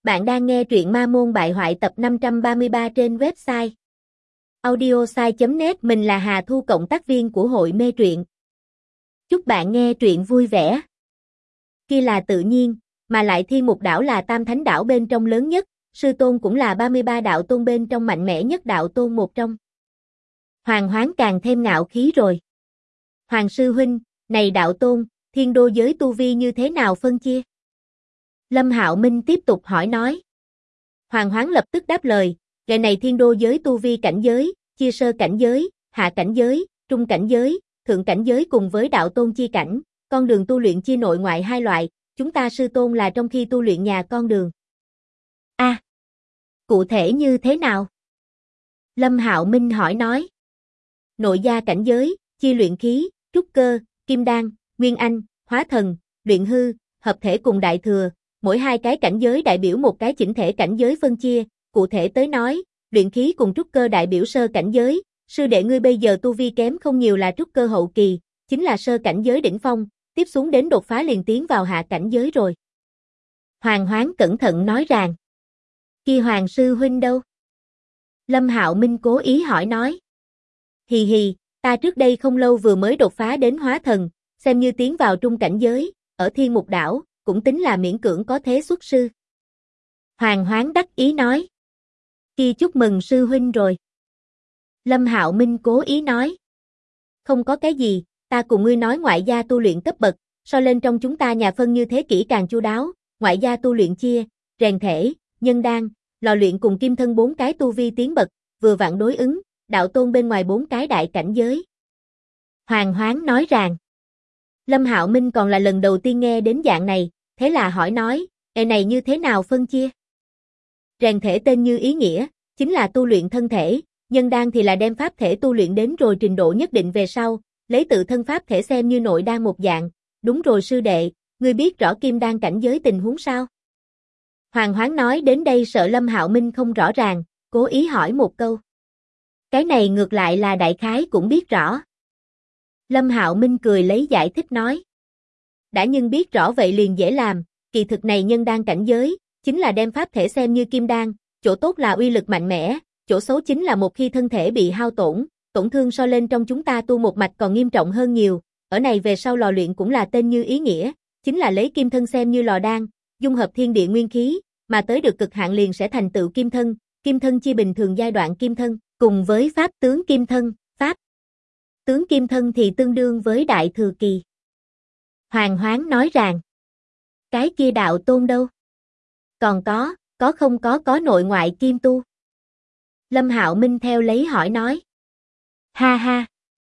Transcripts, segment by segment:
Bạn đang nghe truyện Ma Môn Bại Hoại tập 533 trên website audiosai.net. Mình là Hà Thu, cộng tác viên của hội mê truyện. Chúc bạn nghe truyện vui vẻ. Kia là tự nhiên, mà lại Thiên Mục Đảo là Tam Thánh Đảo bên trong lớn nhất, Sư Tôn cũng là 33 đạo tôn bên trong mạnh mẽ nhất đạo tôn một trong. Hoàng Hoán càng thêm ngạo khí rồi. Hoàng sư huynh, này đạo tôn, thiên đô giới tu vi như thế nào phân chia? Lâm Hạo Minh tiếp tục hỏi nói. Hoàng Hoán lập tức đáp lời, ngày này thiên đô giới tu vi cảnh giới, chia sơ cảnh giới, hạ cảnh giới, trung cảnh giới, thượng cảnh giới cùng với đạo tôn chi cảnh, con đường tu luyện chia nội ngoại hai loại, chúng ta sư tôn là trong khi tu luyện nhà con đường. Cụ thể như thế nào? Lâm Hạo Minh hỏi nói. Nội gia cảnh giới, chia luyện khí, trúc cơ, kim đan, nguyên anh, hóa thần, luyện hư, hợp thể cùng đại thừa. Mỗi hai cái cảnh giới đại biểu một cái chỉnh thể cảnh giới phân chia, cụ thể tới nói, luyện khí cùng trúc cơ đại biểu sơ cảnh giới, sư đệ ngươi bây giờ tu vi kém không nhiều là trúc cơ hậu kỳ, chính là sơ cảnh giới đỉnh phong, tiếp xuống đến đột phá liền tiến vào hạ cảnh giới rồi. Hoàng Hoán cẩn thận nói rằng, kia Hoàng sư huynh đâu? Lâm Hạo Minh cố ý hỏi nói. Hì hì, ta trước đây không lâu vừa mới đột phá đến hóa thần, xem như tiến vào trung cảnh giới, ở Thiên Mục Đảo, cũng tính là miễn cưỡng có thế xuất sư. Hoàng Hoán đắc ý nói. Kia chúc mừng sư huynh rồi. Lâm Hạo Minh cố ý nói. Không có cái gì, ta cùng ngươi nói ngoại gia tu luyện cấp bậc, so lên trong chúng ta nhà phân như thế kỹ càng chu đáo, ngoại gia tu luyện chia, rèn thể, nhân đan, lò luyện cùng kim thân 4 cái tu vi tiến bậc, vừa vặn đối ứng, đạo tôn bên ngoài 4 cái đại cảnh giới. Hoàng Hoán nói rằng. Lâm Hạo Minh còn là lần đầu tiên nghe đến dạng này, thế là hỏi nói, này như thế nào phân chia? Rèn thể tên như ý nghĩa, chính là tu luyện thân thể, nhân đan thì là đem pháp thể tu luyện đến rồi trình độ nhất định về sau, lấy tự thân pháp thể xem như nội đan một dạng. Đúng rồi sư đệ, ngươi biết rõ kim đan cảnh giới tình huống sao? Hoàng Hoán nói đến đây sợ Lâm Hạo Minh không rõ ràng, cố ý hỏi một câu. Cái này ngược lại là đại khái cũng biết rõ. Lâm Hạo Minh cười lấy giải thích nói. Đã nhưng biết rõ vậy liền dễ làm, kỳ thực này nhân đan cảnh giới, chính là đem pháp thể xem như kim đan, chỗ tốt là uy lực mạnh mẽ, chỗ xấu chính là một khi thân thể bị hao tổn, tổn thương so lên trong chúng ta tu một mạch còn nghiêm trọng hơn nhiều, ở này về sau lò luyện cũng là tên như ý nghĩa, chính là lấy kim thân xem như lò đan, dung hợp thiên địa nguyên khí, mà tới được cực hạn liền sẽ thành tựu kim thân chia bình thường giai đoạn kim thân, cùng với pháp tướng kim thân, pháp tướng kim thân thì tương đương với đại thừa kỳ. Hoàng Hoán nói rằng, cái kia đạo tôn đâu? Còn có không có nội ngoại kim tu? Lâm Hạo Minh theo lấy hỏi nói. Ha ha.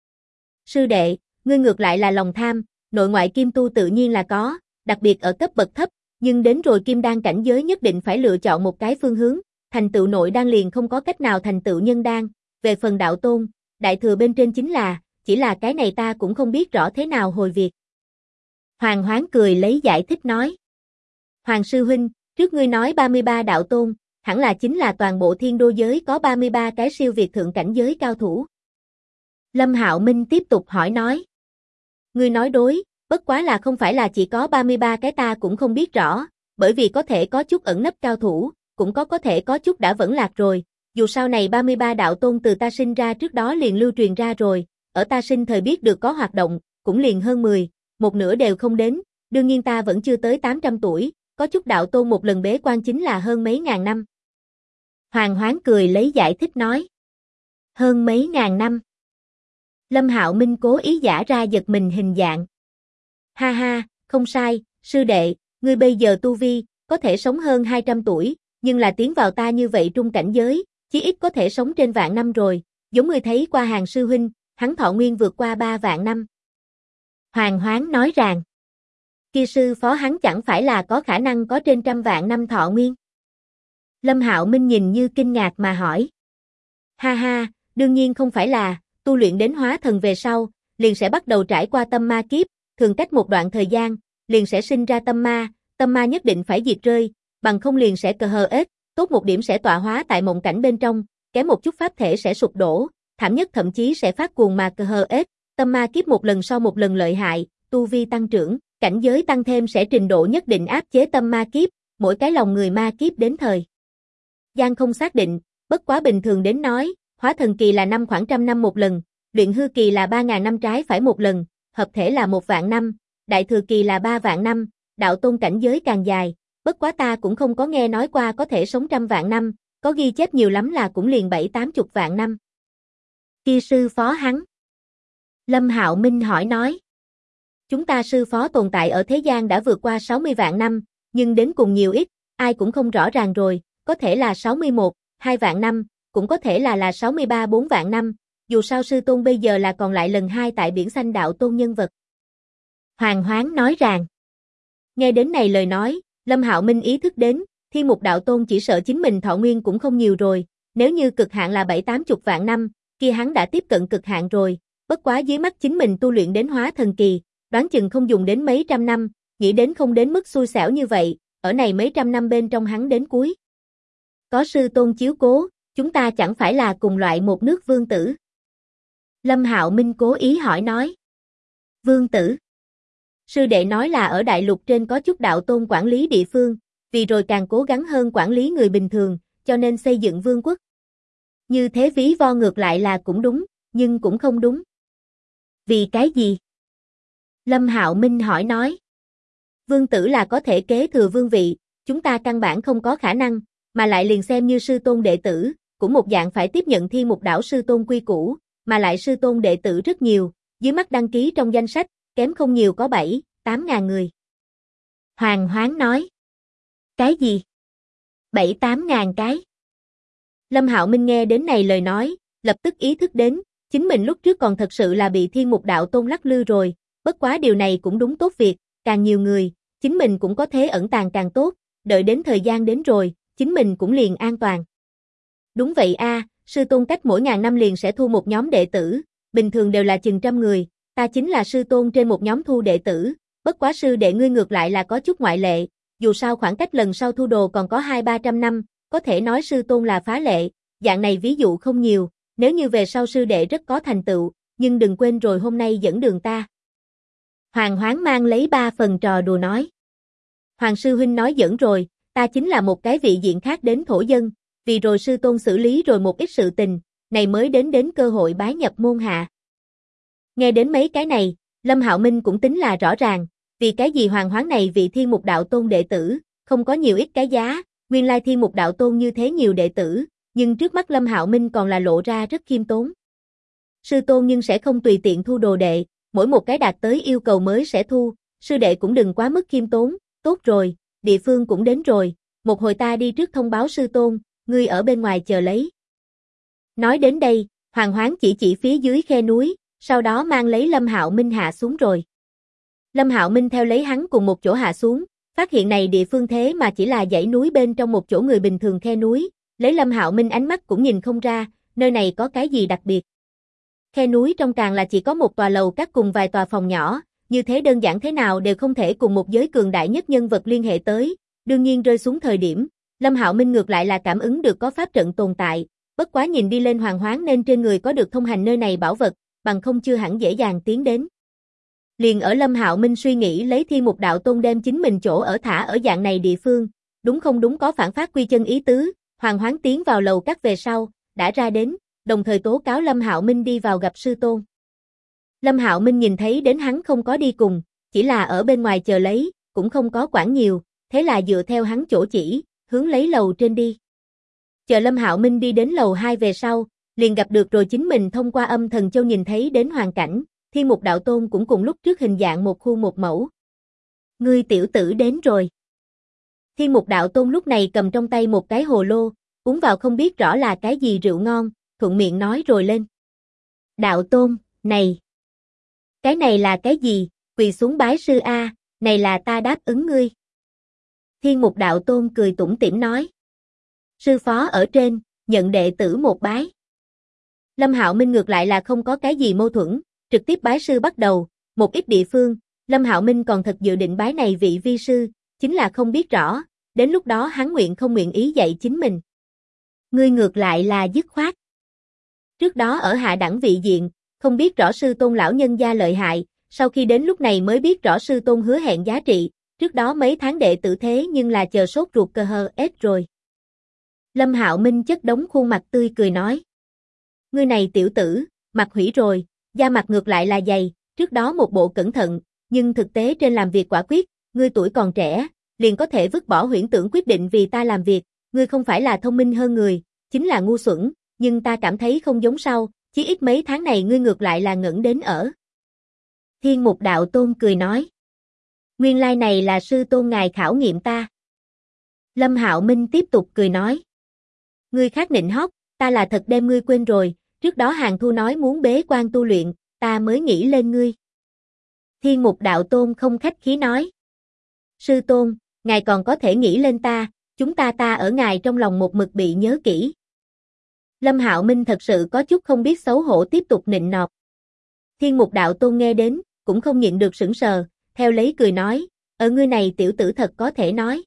Sư đệ, ngươi ngược lại là lòng tham, nội ngoại kim tu tự nhiên là có, đặc biệt ở cấp bậc thấp, nhưng đến rồi kim đan cảnh giới nhất định phải lựa chọn một cái phương hướng, thành tựu nội đan liền không có cách nào thành tựu nhân đan, về phần đạo tôn, đại thừa bên trên chính là, chỉ là cái này ta cũng không biết rõ thế nào hồi việc. Hoàng Hoán cười lấy giải thích nói. Hoàng sư huynh, trước ngươi nói 33 đạo tôn, hẳn là chính là toàn bộ thiên đô giới có 33 cái siêu việt thượng cảnh giới cao thủ. Lâm Hạo Minh tiếp tục hỏi nói. Ngươi nói đối, bất quá là không phải là chỉ có 33 cái ta cũng không biết rõ, bởi vì có thể có chút ẩn nấp cao thủ, cũng có thể có chút đã vẫn lạc rồi, dù sau này 33 đạo tôn từ ta sinh ra trước đó liền lưu truyền ra rồi, ở ta sinh thời biết được có hoạt động, cũng liền hơn 10, một nửa đều không đến, đương nhiên ta vẫn chưa tới 800 tuổi, có chút đạo tôn một lần bế quan chính là hơn mấy ngàn năm. Hoàng Hoán cười lấy giải thích nói. Hơn mấy ngàn năm. Lâm Hạo Minh cố ý giả ra giật mình hình dạng. Ha ha, không sai, sư đệ, ngươi bây giờ tu vi, có thể sống hơn 200 tuổi, nhưng là tiến vào ta như vậy trung cảnh giới, chí ít có thể sống trên vạn năm rồi, giống ngươi thấy qua Hàng sư huynh, hắn thọ nguyên vượt qua 3 vạn năm. Hoàng Hoán nói rằng, kia sư phó hắn chẳng phải là có khả năng có trên 100 vạn năm thọ nguyên. Lâm Hạo Minh nhìn như kinh ngạc mà hỏi. Ha ha, đương nhiên không phải là, tu luyện đến hóa thần về sau, liền sẽ bắt đầu trải qua tâm ma kiếp, thường cách một đoạn thời gian, liền sẽ sinh ra tâm ma nhất định phải diệt rơi, bằng không liền sẽ cờ hờ ết, tốt một điểm sẽ tọa hóa tại mộng cảnh bên trong, kém một chút pháp thể sẽ sụp đổ, thảm nhất thậm chí sẽ phát cuồng mà cờ hờ ết, tâm ma kiếp một lần sau một lần lợi hại, tu vi tăng trưởng, cảnh giới tăng thêm sẽ trình độ nhất định áp chế tâm ma kiếp, mỗi cái lòng người ma kiếp đến thời gian không xác định, bất quá bình thường đến nói, hóa thần kỳ là khoảng trăm năm một lần, luyện hư kỳ là 3.000 năm trái phải một lần, hợp thể là 1 vạn năm, đại thừa kỳ là 3 vạn năm, đạo tôn cảnh giới càng dài, bất quá ta cũng không có nghe nói qua có thể sống 100 vạn năm, có ghi chép nhiều lắm là cũng liền 70-80 vạn năm. Kia sư phó hắn. Lâm Hạo Minh hỏi nói. Chúng ta sư phó tồn tại ở thế gian đã vượt qua 60 vạn năm, nhưng đến cùng nhiều ít, ai cũng không rõ ràng rồi, có thể là 61-2 vạn năm, cũng có thể là 63-4 vạn năm, dù sao sư tôn bây giờ là còn lại lần 2 tại biển xanh đạo tôn nhân vật. Hoàng Hoán nói rằng. Nghe đến này lời nói, Lâm Hạo Minh ý thức đến, Thiên Mục đạo tôn chỉ sợ chính mình thọ nguyên cũng không nhiều rồi, nếu như cực hạn là 70-80 vạn năm, kia hắn đã tiếp cận cực hạn rồi, bất quá dưới mắt chính mình tu luyện đến hóa thần kỳ, đoán chừng không dùng đến mấy trăm năm, nghĩ đến không đến mức xui xẻo như vậy, ở này mấy trăm năm bên trong hắn đến cuối. Có sư tôn chiếu cố, chúng ta chẳng phải là cùng loại một nước vương tử. Lâm Hạo Minh cố ý hỏi nói. Vương tử. Sư đệ nói là ở đại lục trên có chút đạo tôn quản lý địa phương, vì rồi càng cố gắng hơn quản lý người bình thường, cho nên xây dựng vương quốc. Như thế ví von ngược lại là cũng đúng, nhưng cũng không đúng. Vì cái gì? Lâm Hạo Minh hỏi nói. Vương tử là có thể kế thừa vương vị, chúng ta căn bản không có khả năng, mà lại liền xem như sư tôn đệ tử, cũng một dạng phải tiếp nhận Thiên Mục đảo sư tôn quy củ, mà lại sư tôn đệ tử rất nhiều, dưới mắt đăng ký trong danh sách, kém không nhiều có 7-8 ngàn người. Hoàng Hoán nói. Cái gì? 7-8 ngàn cái? Lâm Hạo Minh nghe đến này lời nói, lập tức ý thức đến, chính mình lúc trước còn thật sự là bị Thiên Mục đạo tôn lắc lư rồi, bất quá điều này cũng đúng tốt việc, càng nhiều người, chính mình cũng có thế ẩn tàng càng tốt, đợi đến thời gian đến rồi, chính mình cũng liền an toàn. Đúng vậy a, sư tôn cách mỗi ngàn năm liền sẽ thu một nhóm đệ tử, bình thường đều là chừng trăm người, ta chính là sư tôn trên một nhóm thu đệ tử, bất quá sư đệ ngươi ngược lại là có chút ngoại lệ, dù sao khoảng cách lần sau thu đồ còn có 200-300 năm, có thể nói sư tôn là phá lệ, dạng này ví dụ không nhiều, nếu như về sau sư đệ rất có thành tựu, nhưng đừng quên rồi hôm nay dẫn đường ta. Hoàng Hoán mang lấy 3 phần trò đùa nói. Hoàng sư huynh nói dẫn rồi, ta chính là một cái vị diện khác đến thổ dân, vì rồi sư tôn xử lý rồi một ít sự tình, này mới đến cơ hội bái nhập môn hạ. Nghe đến mấy cái này, Lâm Hạo Minh cũng tính là rõ ràng, vì cái gì Hoàng Hoán này vị Thiên Mục đạo tôn đệ tử, không có nhiều ít cái giá, nguyên lai Thiên Mục đạo tôn như thế nhiều đệ tử, nhưng trước mắt Lâm Hạo Minh còn là lộ ra rất khiêm tốn. Sư tôn nhưng sẽ không tùy tiện thu đồ đệ, mỗi một cái đạt tới yêu cầu mới sẽ thu, sư đệ cũng đừng quá mức khiêm tốn, tốt rồi, địa phương cũng đến rồi, một hồi ta đi trước thông báo sư tôn, ngươi ở bên ngoài chờ lấy. Nói đến đây, Hoàng Hoán chỉ phía dưới khe núi, sau đó mang lấy Lâm Hạo Minh hạ xuống rồi. Lâm Hạo Minh theo lấy hắn cùng một chỗ hạ xuống, phát hiện này địa phương thế mà chỉ là dãy núi bên trong một chỗ người bình thường khe núi, lấy Lâm Hạo Minh ánh mắt cũng nhìn không ra, nơi này có cái gì đặc biệt. Khe núi trong càng là chỉ có một tòa lầu các cùng vài tòa phòng nhỏ, như thế đơn giản thế nào đều không thể cùng một giới cường đại nhất nhân vật liên hệ tới, đương nhiên rơi xuống thời điểm, Lâm Hạo Minh ngược lại là cảm ứng được có pháp trận tồn tại, bất quá nhìn đi lên Hoàng Hoán nên trên người có được thông hành nơi này bảo vật, bằng không chưa hẳn dễ dàng tiến đến. Liền ở Lâm Hạo Minh suy nghĩ lấy Thiên Mục đạo tôn đem chính mình chỗ ở thả ở dạng này địa phương, đúng không đúng có phản phát quy chân ý tứ, Hoàng Hoán tiến vào lầu các về sau, đã ra đến, đồng thời tố cáo Lâm Hạo Minh đi vào gặp sư tôn. Lâm Hạo Minh nhìn thấy đến hắn không có đi cùng, chỉ là ở bên ngoài chờ lấy, cũng không có quản nhiều, thế là dựa theo hắn chỗ chỉ, hướng lấy lầu trên đi. Chờ Lâm Hạo Minh đi đến lầu 2 về sau, liền gặp được rồi chính mình thông qua âm thần châu nhìn thấy đến hoàn cảnh, Thiên Mục đạo tôn cũng cùng lúc trước hình dạng một khuôn một mẫu. Ngươi tiểu tử đến rồi. Thiên Mục đạo tôn lúc này cầm trong tay một cái hồ lô, uống vào không biết rõ là cái gì rượu ngon, thuận miệng nói rồi lên. Đạo tôn, này. Cái này là cái gì, quỳ xuống bái sư a, này là ta đáp ứng ngươi. Thiên Mục đạo tôn cười tủm tỉm nói. Sư phó ở trên, nhận đệ tử một bái. Lâm Hạo Minh ngược lại là không có cái gì mâu thuẫn, trực tiếp bái sư bắt đầu, một ít địa phương, Lâm Hạo Minh còn thật dự định bái này vị vi sư, chính là không biết rõ, đến lúc đó hắn nguyện không nguyện ý dạy chính mình. Ngươi ngược lại là dứt khoát. Trước đó ở hạ đẳng vị diện, không biết rõ sư tôn lão nhân gia lợi hại, sau khi đến lúc này mới biết rõ sư tôn hứa hẹn giá trị, trước đó mấy tháng đệ tử thế nhưng là chờ sốt ruột cơ hờ ết rồi. Lâm Hạo Minh chất đống khuôn mặt tươi cười nói. Ngươi này tiểu tử, mặt hủy rồi, da mặt ngược lại là dày, trước đó một bộ cẩn thận, nhưng thực tế trên làm việc quả quyết, ngươi tuổi còn trẻ, liền có thể vứt bỏ huyễn tưởng quyết định vì ta làm việc, ngươi không phải là thông minh hơn người, chính là ngu xuẩn, nhưng ta cảm thấy không giống sau, chí ít mấy tháng này ngươi ngược lại là ngẩng đến ở. Thiên Mục Đạo Tôn cười nói. Nguyên lai này là sư tôn ngài khảo nghiệm ta. Lâm Hạo Minh tiếp tục cười nói. Ngươi khác nịnh hót, ta là thật đem ngươi quên rồi, trước đó Hàng Thu nói muốn bế quan tu luyện, ta mới nghĩ lên ngươi. Thiên Mục Đạo Tôn không khách khí nói. Sư tôn, ngài còn có thể nghĩ lên ta, chúng ta ở ngài trong lòng một mực bị nhớ kỹ. Lâm Hạo Minh thật sự có chút không biết xấu hổ tiếp tục nịnh nọt. Thiên Mục Đạo Tôn nghe đến, cũng không nhịn được sững sờ, theo lấy cười nói, ở ngươi này tiểu tử thật có thể nói.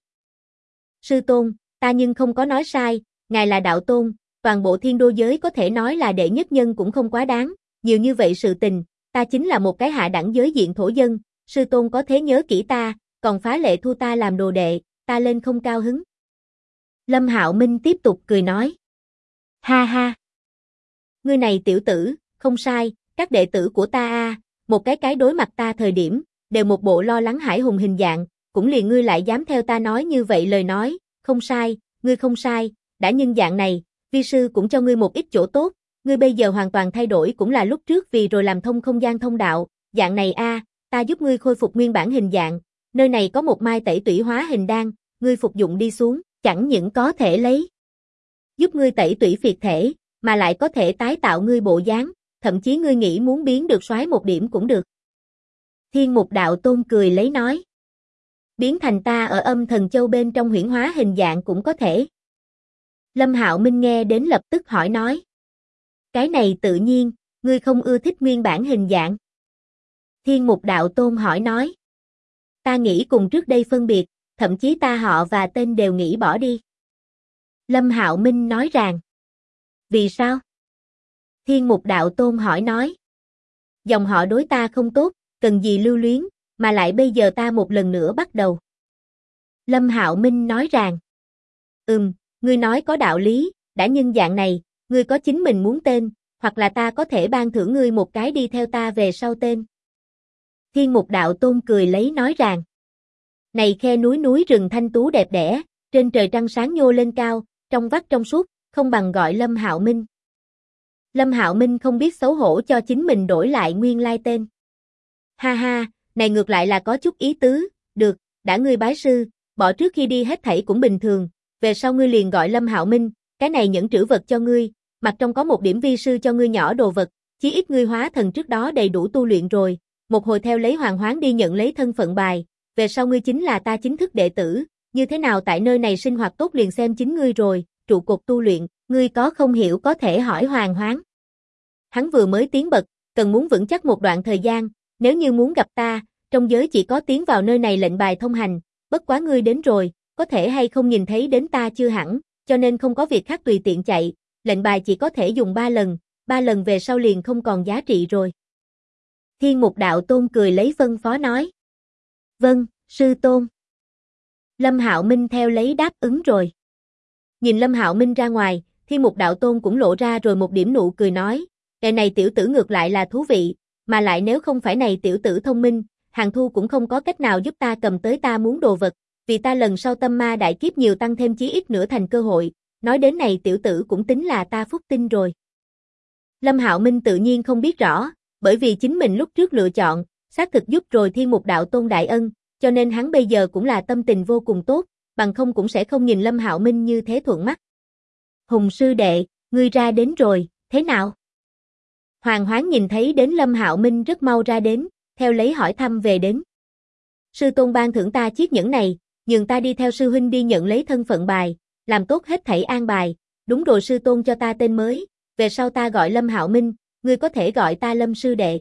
Sư tôn, ta nhưng không có nói sai, ngài là đạo tôn, toàn bộ thiên đô giới có thể nói là đệ nhất nhân cũng không quá đáng, nhiều như vậy sự tình, ta chính là một cái hạ đẳng giới diện thổ dân, sư tôn có thế nhớ kỹ ta, còn phá lệ thu ta làm đồ đệ, ta lên không cao hứng. Lâm Hạo Minh tiếp tục cười nói. Ha ha. Ngươi này tiểu tử, không sai, các đệ tử của ta một cái đối mặt ta thời điểm, đều một bộ lo lắng hải hùng hình dạng, cũng liền ngươi lại dám theo ta nói như vậy lời nói, không sai, ngươi không sai, đã nhân dạng này, vi sư cũng cho ngươi một ít chỗ tốt, ngươi bây giờ hoàn toàn thay đổi cũng là lúc trước vì rồi làm thông không gian thông đạo, dạng này ta giúp ngươi khôi phục nguyên bản hình dạng, nơi này có một mai tẩy tủy hóa hình đan, ngươi phục dụng đi xuống, chẳng những có thể lấy giúp ngươi tẩy tủy phiệt thể, mà lại có thể tái tạo ngươi bộ dáng, thậm chí ngươi nghĩ muốn biến được soái một điểm cũng được. Thiên Mục Đạo Tôn cười lấy nói. Biến thành ta ở Âm Thần Châu bên trong huyễn hóa hình dạng cũng có thể. Lâm Hạo Minh nghe đến lập tức hỏi nói. Cái này tự nhiên, ngươi không ưa thích nguyên bản hình dạng. Thiên Mục Đạo Tôn hỏi nói. Ta nghĩ cùng trước đây phân biệt, thậm chí ta họ và tên đều nghĩ bỏ đi. Lâm Hạo Minh nói rằng. Vì sao? Thiên Mục Đạo Tôn hỏi nói. Dòng họ đối ta không tốt, cần gì lưu luyến, mà lại bây giờ ta một lần nữa bắt đầu. Lâm Hạo Minh nói rằng. Ngươi nói có đạo lý, đã nhân dạng này, ngươi có chính mình muốn tên, hoặc là ta có thể ban thưởng ngươi một cái đi theo ta về sau tên. Thiên Mục Đạo Tôn cười lấy nói rằng. Này khe núi rừng thanh tú đẹp đẽ, trên trời trăng sáng nhô lên cao, trong vắt trong suốt, không bằng gọi Lâm Hạo Minh. Lâm Hạo Minh không biết xấu hổ cho chính mình đổi lại nguyên lai tên. Ha ha, này ngược lại là có chút ý tứ, được, đã ngươi bái sư, bỏ trước khi đi hết thảy cũng bình thường, về sau ngươi liền gọi Lâm Hạo Minh, cái này nhẫn trữ vật cho ngươi, mặt trong có một điểm vi sư cho ngươi nhỏ đồ vật, chí ít ngươi hóa thần trước đó đầy đủ tu luyện rồi, một hồi theo lấy Hoàng Hoán đi nhận lấy thân phận bài, về sau ngươi chính là ta chính thức đệ tử, như thế nào tại nơi này sinh hoạt tốt liền xem chính ngươi rồi, trụ cột tu luyện, ngươi có không hiểu có thể hỏi Hoàng Hoán. Hắn vừa mới tiến bậc, cần muốn vững chắc một đoạn thời gian, nếu như muốn gặp ta, trong giới chỉ có tiến vào nơi này lệnh bài thông hành, bất quá ngươi đến rồi, có thể hay không nhìn thấy đến ta chưa hẳn, cho nên không có việc khác tùy tiện chạy, lệnh bài chỉ có thể dùng 3 lần về sau liền không còn giá trị rồi. Thiên Mục Đạo Tôn cười lấy phân phó nói. Vâng, sư tôn. Lâm Hạo Minh theo lấy đáp ứng rồi. Nhìn Lâm Hạo Minh ra ngoài, Thiên Mục Đạo Tôn cũng lộ ra rồi một điểm nụ cười nói, cái này tiểu tử ngược lại là thú vị, mà lại nếu không phải này tiểu tử thông minh, Hàng Thu cũng không có cách nào giúp ta cầm tới ta muốn đồ vật, vì ta lần sau tâm ma đại kiếp nhiều tăng thêm chí ít nửa thành cơ hội, nói đến này tiểu tử cũng tính là ta phúc tinh rồi. Lâm Hạo Minh tự nhiên không biết rõ, bởi vì chính mình lúc trước lựa chọn, xác thực giúp rồi Thiên Mục Đạo Tôn đại ân, cho nên hắn bây giờ cũng là tâm tình vô cùng tốt, bằng không cũng sẽ không nhìn Lâm Hạo Minh như thế thuận mắt. Hùng sư đệ, ngươi ra đến rồi, thế nào? Hoàng Hoán nhìn thấy đến Lâm Hạo Minh rất mau ra đến, theo lấy hỏi thăm về đến. Sư tôn ban thưởng ta chiếc nhẫn này, nhường ta đi theo sư huynh đi nhận lấy thân phận bài, làm tốt hết thảy an bài, đúng rồi sư tôn cho ta tên mới, về sau ta gọi Lâm Hạo Minh, ngươi có thể gọi ta Lâm sư đệ.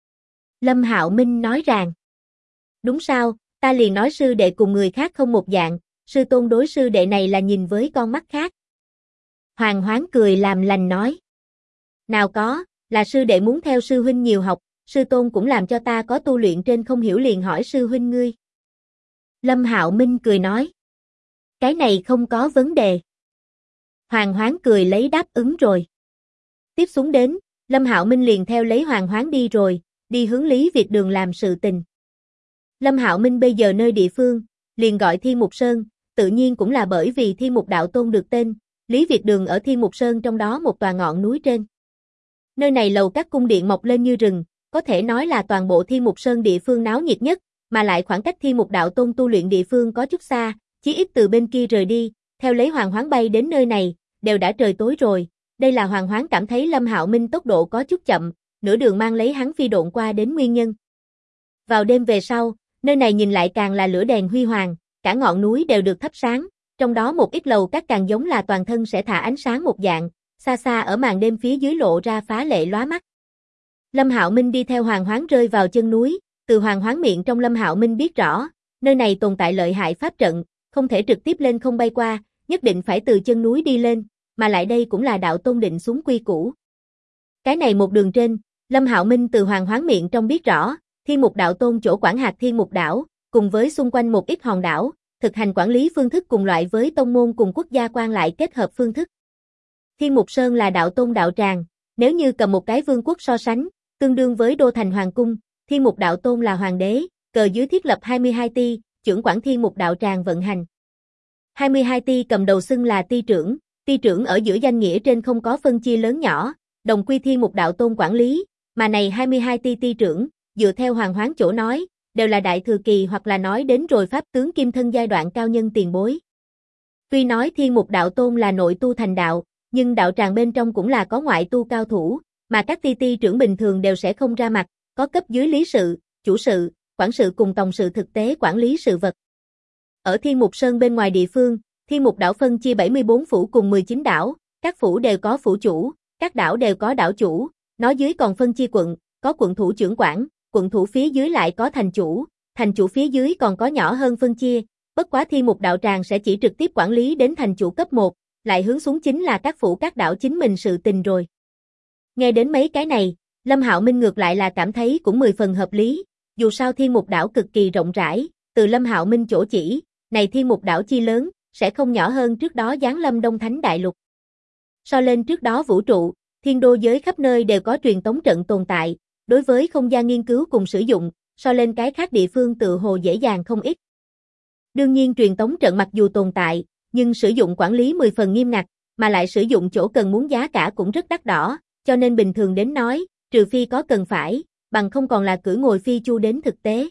Lâm Hạo Minh nói rằng, đúng sao, ta liền nói sư đệ cùng người khác không một dạng, sư tôn đối sư đệ này là nhìn với con mắt khác. Hoàng Hoán cười làm lành nói, nào có, là sư đệ muốn theo sư huynh nhiều học, sư tôn cũng làm cho ta có tu luyện trên không hiểu liền hỏi sư huynh ngươi. Lâm Hạo Minh cười nói. Cái này không có vấn đề. Hoàng Hoán cười lấy đáp ứng rồi. Tiếp xuống đến, Lâm Hạo Minh liền theo lấy Hoàng Hoán đi rồi, đi hướng Lý Việt Đường làm sự tình. Lâm Hạo Minh bây giờ nơi địa phương, liền gọi Thiên Mục Sơn, tự nhiên cũng là bởi vì Thiên Mục Đạo Tôn được tên, Lý Việt Đường ở Thiên Mục Sơn trong đó một tòa ngọn núi trên. Nơi này lầu các cung điện mọc lên như rừng, có thể nói là toàn bộ Thiên Mục Sơn địa phương náo nhiệt nhất, mà lại khoảng cách Thiên Mục Đạo Tôn tu luyện địa phương có chút xa, chí ít từ bên kia rời đi, theo lấy Hoàng Hoán bay đến nơi này, đều đã trời tối rồi. Đây là Hoàng Hoán cảm thấy Lâm Hạo Minh tốc độ có chút chậm, nửa đường mang lấy hắn phi độn qua đến nguyên nhân. Vào đêm về sau, nơi này nhìn lại càng là lửa đèn huy hoàng, cả ngọn núi đều được thắp sáng, trong đó một ít lầu các càng giống là toàn thân sẽ thả ánh sáng một dạng, xa xa ở màn đêm phía dưới lộ ra phá lệ lóa mắt. Lâm Hạo Minh đi theo Hoàng Hoán rơi vào chân núi, từ Hoàng Hoán miệng trong Lâm Hạo Minh biết rõ, nơi này tồn tại lợi hại pháp trận, không thể trực tiếp lên không bay qua, nhất định phải từ chân núi đi lên, mà lại đây cũng là đạo tôn định xuống quy củ. Cái này một đường trên, Lâm Hạo Minh từ Hoàng Hoán miệng trong biết rõ, Thiên Mục Đạo Tôn chỗ quản hạt Thiên Mục đảo, cùng với xung quanh một ít hòn đảo, thực hành quản lý phương thức cùng loại với tông môn cùng quốc gia quan lại kết hợp phương thức. Thiên Mục Sơn là đạo tôn đạo tràng, nếu như cầm một cái vương quốc so sánh, tương đương với đô thành hoàng cung, Thiên Mục Đạo Tôn là hoàng đế, cờ dưới thiết lập 22 ti, trưởng quản Thiên Mục đạo tràng vận hành. 22 ti cầm đầu xưng là ti trưởng ở giữa danh nghĩa trên không có phân chia lớn nhỏ, đồng quy Thiên Mục Đạo Tôn quản lý, mà này 22 ti trưởng, dựa theo Hoàng Hoán chỗ nói, đều là đại thừa kỳ hoặc là nói đến rồi pháp tướng kim thân giai đoạn cao nhân tiền bối. Tuy nói Thiên Mục Đạo Tôn là nội tu thành đạo, nhưng đạo tràng bên trong cũng là có ngoại tu cao thủ, mà các ti trưởng bình thường đều sẽ không ra mặt, có cấp dưới lý sự, chủ sự, quản sự cùng tổng sự thực tế quản lý sự vật. Ở Thiên Mục Sơn bên ngoài địa phương, Thiên Mục đảo phân chia 74 phủ cùng 19 đảo, các phủ đều có phủ chủ, các đảo đều có đảo chủ, nó dưới còn phân chia quận, có quận thủ trưởng quản, quận thủ phía dưới lại có thành chủ phía dưới còn có nhỏ hơn phân chia, bất quá Thiên Mục đạo tràng sẽ chỉ trực tiếp quản lý đến thành chủ cấp 1, lại hướng xuống chính là các phủ các đảo chính mình sự tình rồi. Nghe đến mấy cái này, Lâm Hạo Minh ngược lại là cảm thấy cũng 10 phần hợp lý, dù sao Thiên Mục đảo cực kỳ rộng rãi, từ Lâm Hạo Minh chỗ chỉ, này Thiên Mục đảo chi lớn, sẽ không nhỏ hơn trước đó giáng lâm Đông Thánh Đại Lục. So lên trước đó vũ trụ, thiên đô giới khắp nơi đều có truyền tống trận tồn tại, đối với không gian nghiên cứu cùng sử dụng, so lên cái khác địa phương tự hồ dễ dàng không ít. Đương nhiên truyền tống trận mặc dù tồn tại, nhưng sử dụng quản lý 10 phần nghiêm ngặt, mà lại sử dụng chỗ cần muốn giá cả cũng rất đắt đỏ, cho nên bình thường đến nói, trừ phi có cần phải, bằng không còn là cưỡi ngồi phi chu đến thực tế.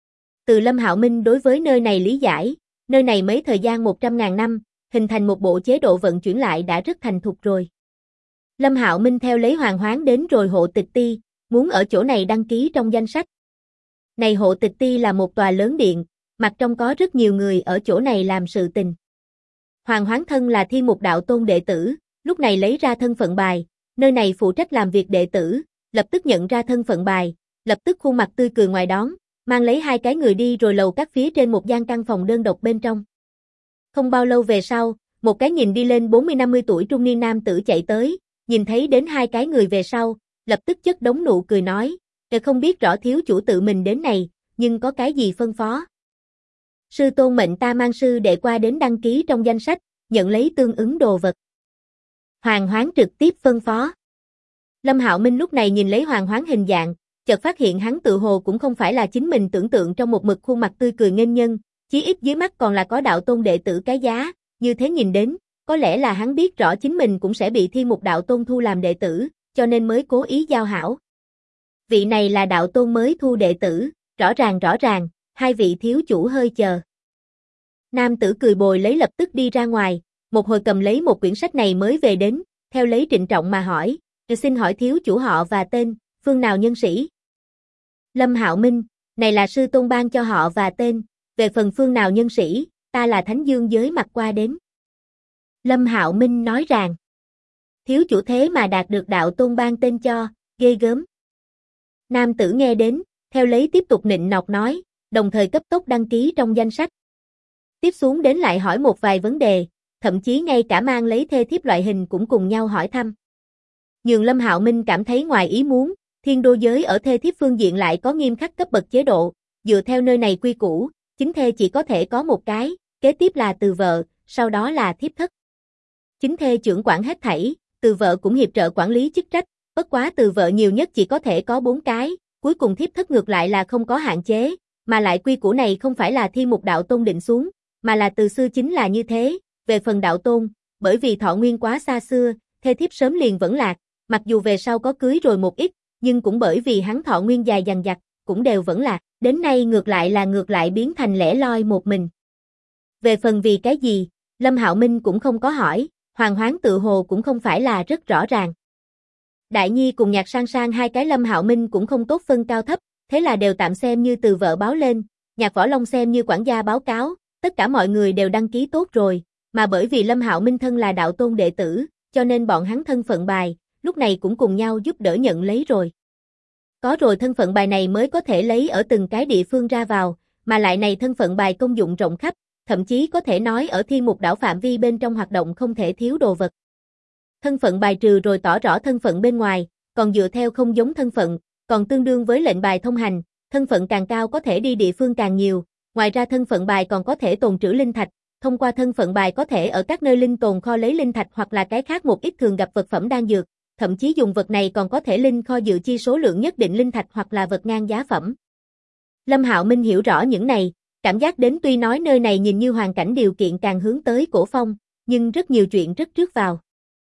Từ Lâm Hạo Minh đối với nơi này lý giải, nơi này mấy thời gian 100.000 năm, hình thành một bộ chế độ vận chuyển lại đã rất thành thục rồi. Lâm Hạo Minh theo lấy Hoàng Hoán đến rồi hộ tịch ti, muốn ở chỗ này đăng ký trong danh sách. Này hộ tịch ti là một tòa lớn điện, mặt trong có rất nhiều người ở chỗ này làm sự tình. Hoàng Hoán thân là Thiên Mục Đạo Tôn đệ tử, lúc này lấy ra thân phận bài, nơi này phụ trách làm việc đệ tử, lập tức nhận ra thân phận bài, lập tức khuôn mặt tươi cười ngoài đón, mang lấy 2 cái người đi rồi lầu các phía trên một gian căn phòng đơn độc bên trong. Không bao lâu về sau, một cái nhìn đi lên 40-50 tuổi trung niên nam tử chạy tới, nhìn thấy đến 2 cái người về sau, lập tức chất đống nụ cười nói, không biết rõ thiếu chủ tự mình đến này, nhưng có cái gì phân phó. Sư tôn mệnh ta mang sư đệ qua đến đăng ký trong danh sách, nhận lấy tương ứng đồ vật. Hoàng Hoán trực tiếp phân phó. Lâm Hạo Minh lúc này nhìn lấy Hoàng Hoán hình dạng, chợt phát hiện hắn tự hồ cũng không phải là chính mình tưởng tượng trong một mực khuôn mặt tươi cười nghênh nhân, chí ít dưới mắt còn là có đạo tôn đệ tử cái giá, như thế nhìn đến, có lẽ là hắn biết rõ chính mình cũng sẽ bị Thiên Mục Đạo Tôn thu làm đệ tử, cho nên mới cố ý giao hảo. Vị này là đạo tôn mới thu đệ tử, rõ ràng, 2 vị thiếu chủ hơi chờ. Nam tử cười bồi lấy lập tức đi ra ngoài, một hồi cầm lấy một quyển sách này mới về đến, theo lấy trịnh trọng mà hỏi, xin hỏi thiếu chủ họ và tên, phương nào nhân sĩ? Lâm Hạo Minh, này là sư tôn ban cho họ và tên, về phần phương nào nhân sĩ, ta là Thánh Dương giới mặt qua đến. Lâm Hạo Minh nói rằng, thiếu chủ thế mà đạt được đạo tôn ban tên cho, ghê gớm. Nam tử nghe đến, theo lấy tiếp tục nịnh nọt nói, đồng thời cấp tốc đăng ký trong danh sách. Tiếp xuống đến lại hỏi một vài vấn đề, thậm chí ngay cả mang lấy thê thiếp loại hình cũng cùng nhau hỏi thăm. Nhường Lâm Hạo Minh cảm thấy ngoài ý muốn, thiên đô giới ở thê thiếp phương diện lại có nghiêm khắc cấp bậc chế độ, dựa theo nơi này quy củ, Chính thê chỉ có thể có một cái, kế tiếp là từ vợ, sau đó là thiếp thất. Chính thê trưởng quản hết thảy, từ vợ cũng hiệp trợ quản lý chức trách, bất quá từ vợ nhiều nhất chỉ có thể có 4 cái, cuối cùng thiếp thất ngược lại là không có hạn chế, mà lại quy củ này không phải là Thiên Mục Đạo Tôn định xuống, mà là từ xưa chính là như thế. Về phần đạo tôn, bởi vì thọ nguyên quá xa xưa, thê thiếp sớm liền vẫn lạc, mặc dù về sau có cưới rồi một ít, nhưng cũng bởi vì hắn thọ nguyên dài dằng dặc, cũng đều vẫn lạc, đến nay ngược lại biến thành lẻ loi một mình. Về phần vì cái gì, Lâm Hạo Minh cũng không có hỏi, Hoàng Hoáng tự hồ cũng không phải là rất rõ ràng. Đại Nhi cùng Nhạc Sang Sang hai cái Lâm Hạo Minh cũng không tốt phân cao thấp, thế là đều tạm xem như từ vợ báo lên, Nhạc Võ Long xem như quản gia báo cáo, tất cả mọi người đều đăng ký tốt rồi, mà bởi vì Lâm Hạo Minh thân là đạo tôn đệ tử, cho nên bọn hắn thân phận bài, lúc này cũng cùng nhau giúp đỡ nhận lấy rồi. Có rồi thân phận bài này mới có thể lấy ở từng cái địa phương ra vào, mà lại này thân phận bài công dụng rộng khắp, thậm chí có thể nói ở Thiên Mục Đảo phạm vi bên trong hoạt động không thể thiếu đồ vật. Thân phận bài trừ rồi tỏ rõ thân phận bên ngoài, còn dựa theo không giống thân phận, còn tương đương với lệnh bài thông hành, thân phận càng cao có thể đi địa phương càng nhiều, ngoài ra thân phận bài còn có thể tồn trữ linh thạch, thông qua thân phận bài có thể ở các nơi linh tồn kho lấy linh thạch hoặc là cái khác một ít thường gặp vật phẩm đan dược, thậm chí dùng vật này còn có thể linh kho dự chi số lượng nhất định linh thạch hoặc là vật ngang giá phẩm. Lâm Hạo Minh hiểu rõ những này, cảm giác đến tuy nói nơi này nhìn như hoàn cảnh điều kiện càng hướng tới cổ phong, nhưng rất nhiều chuyện rất trước vào.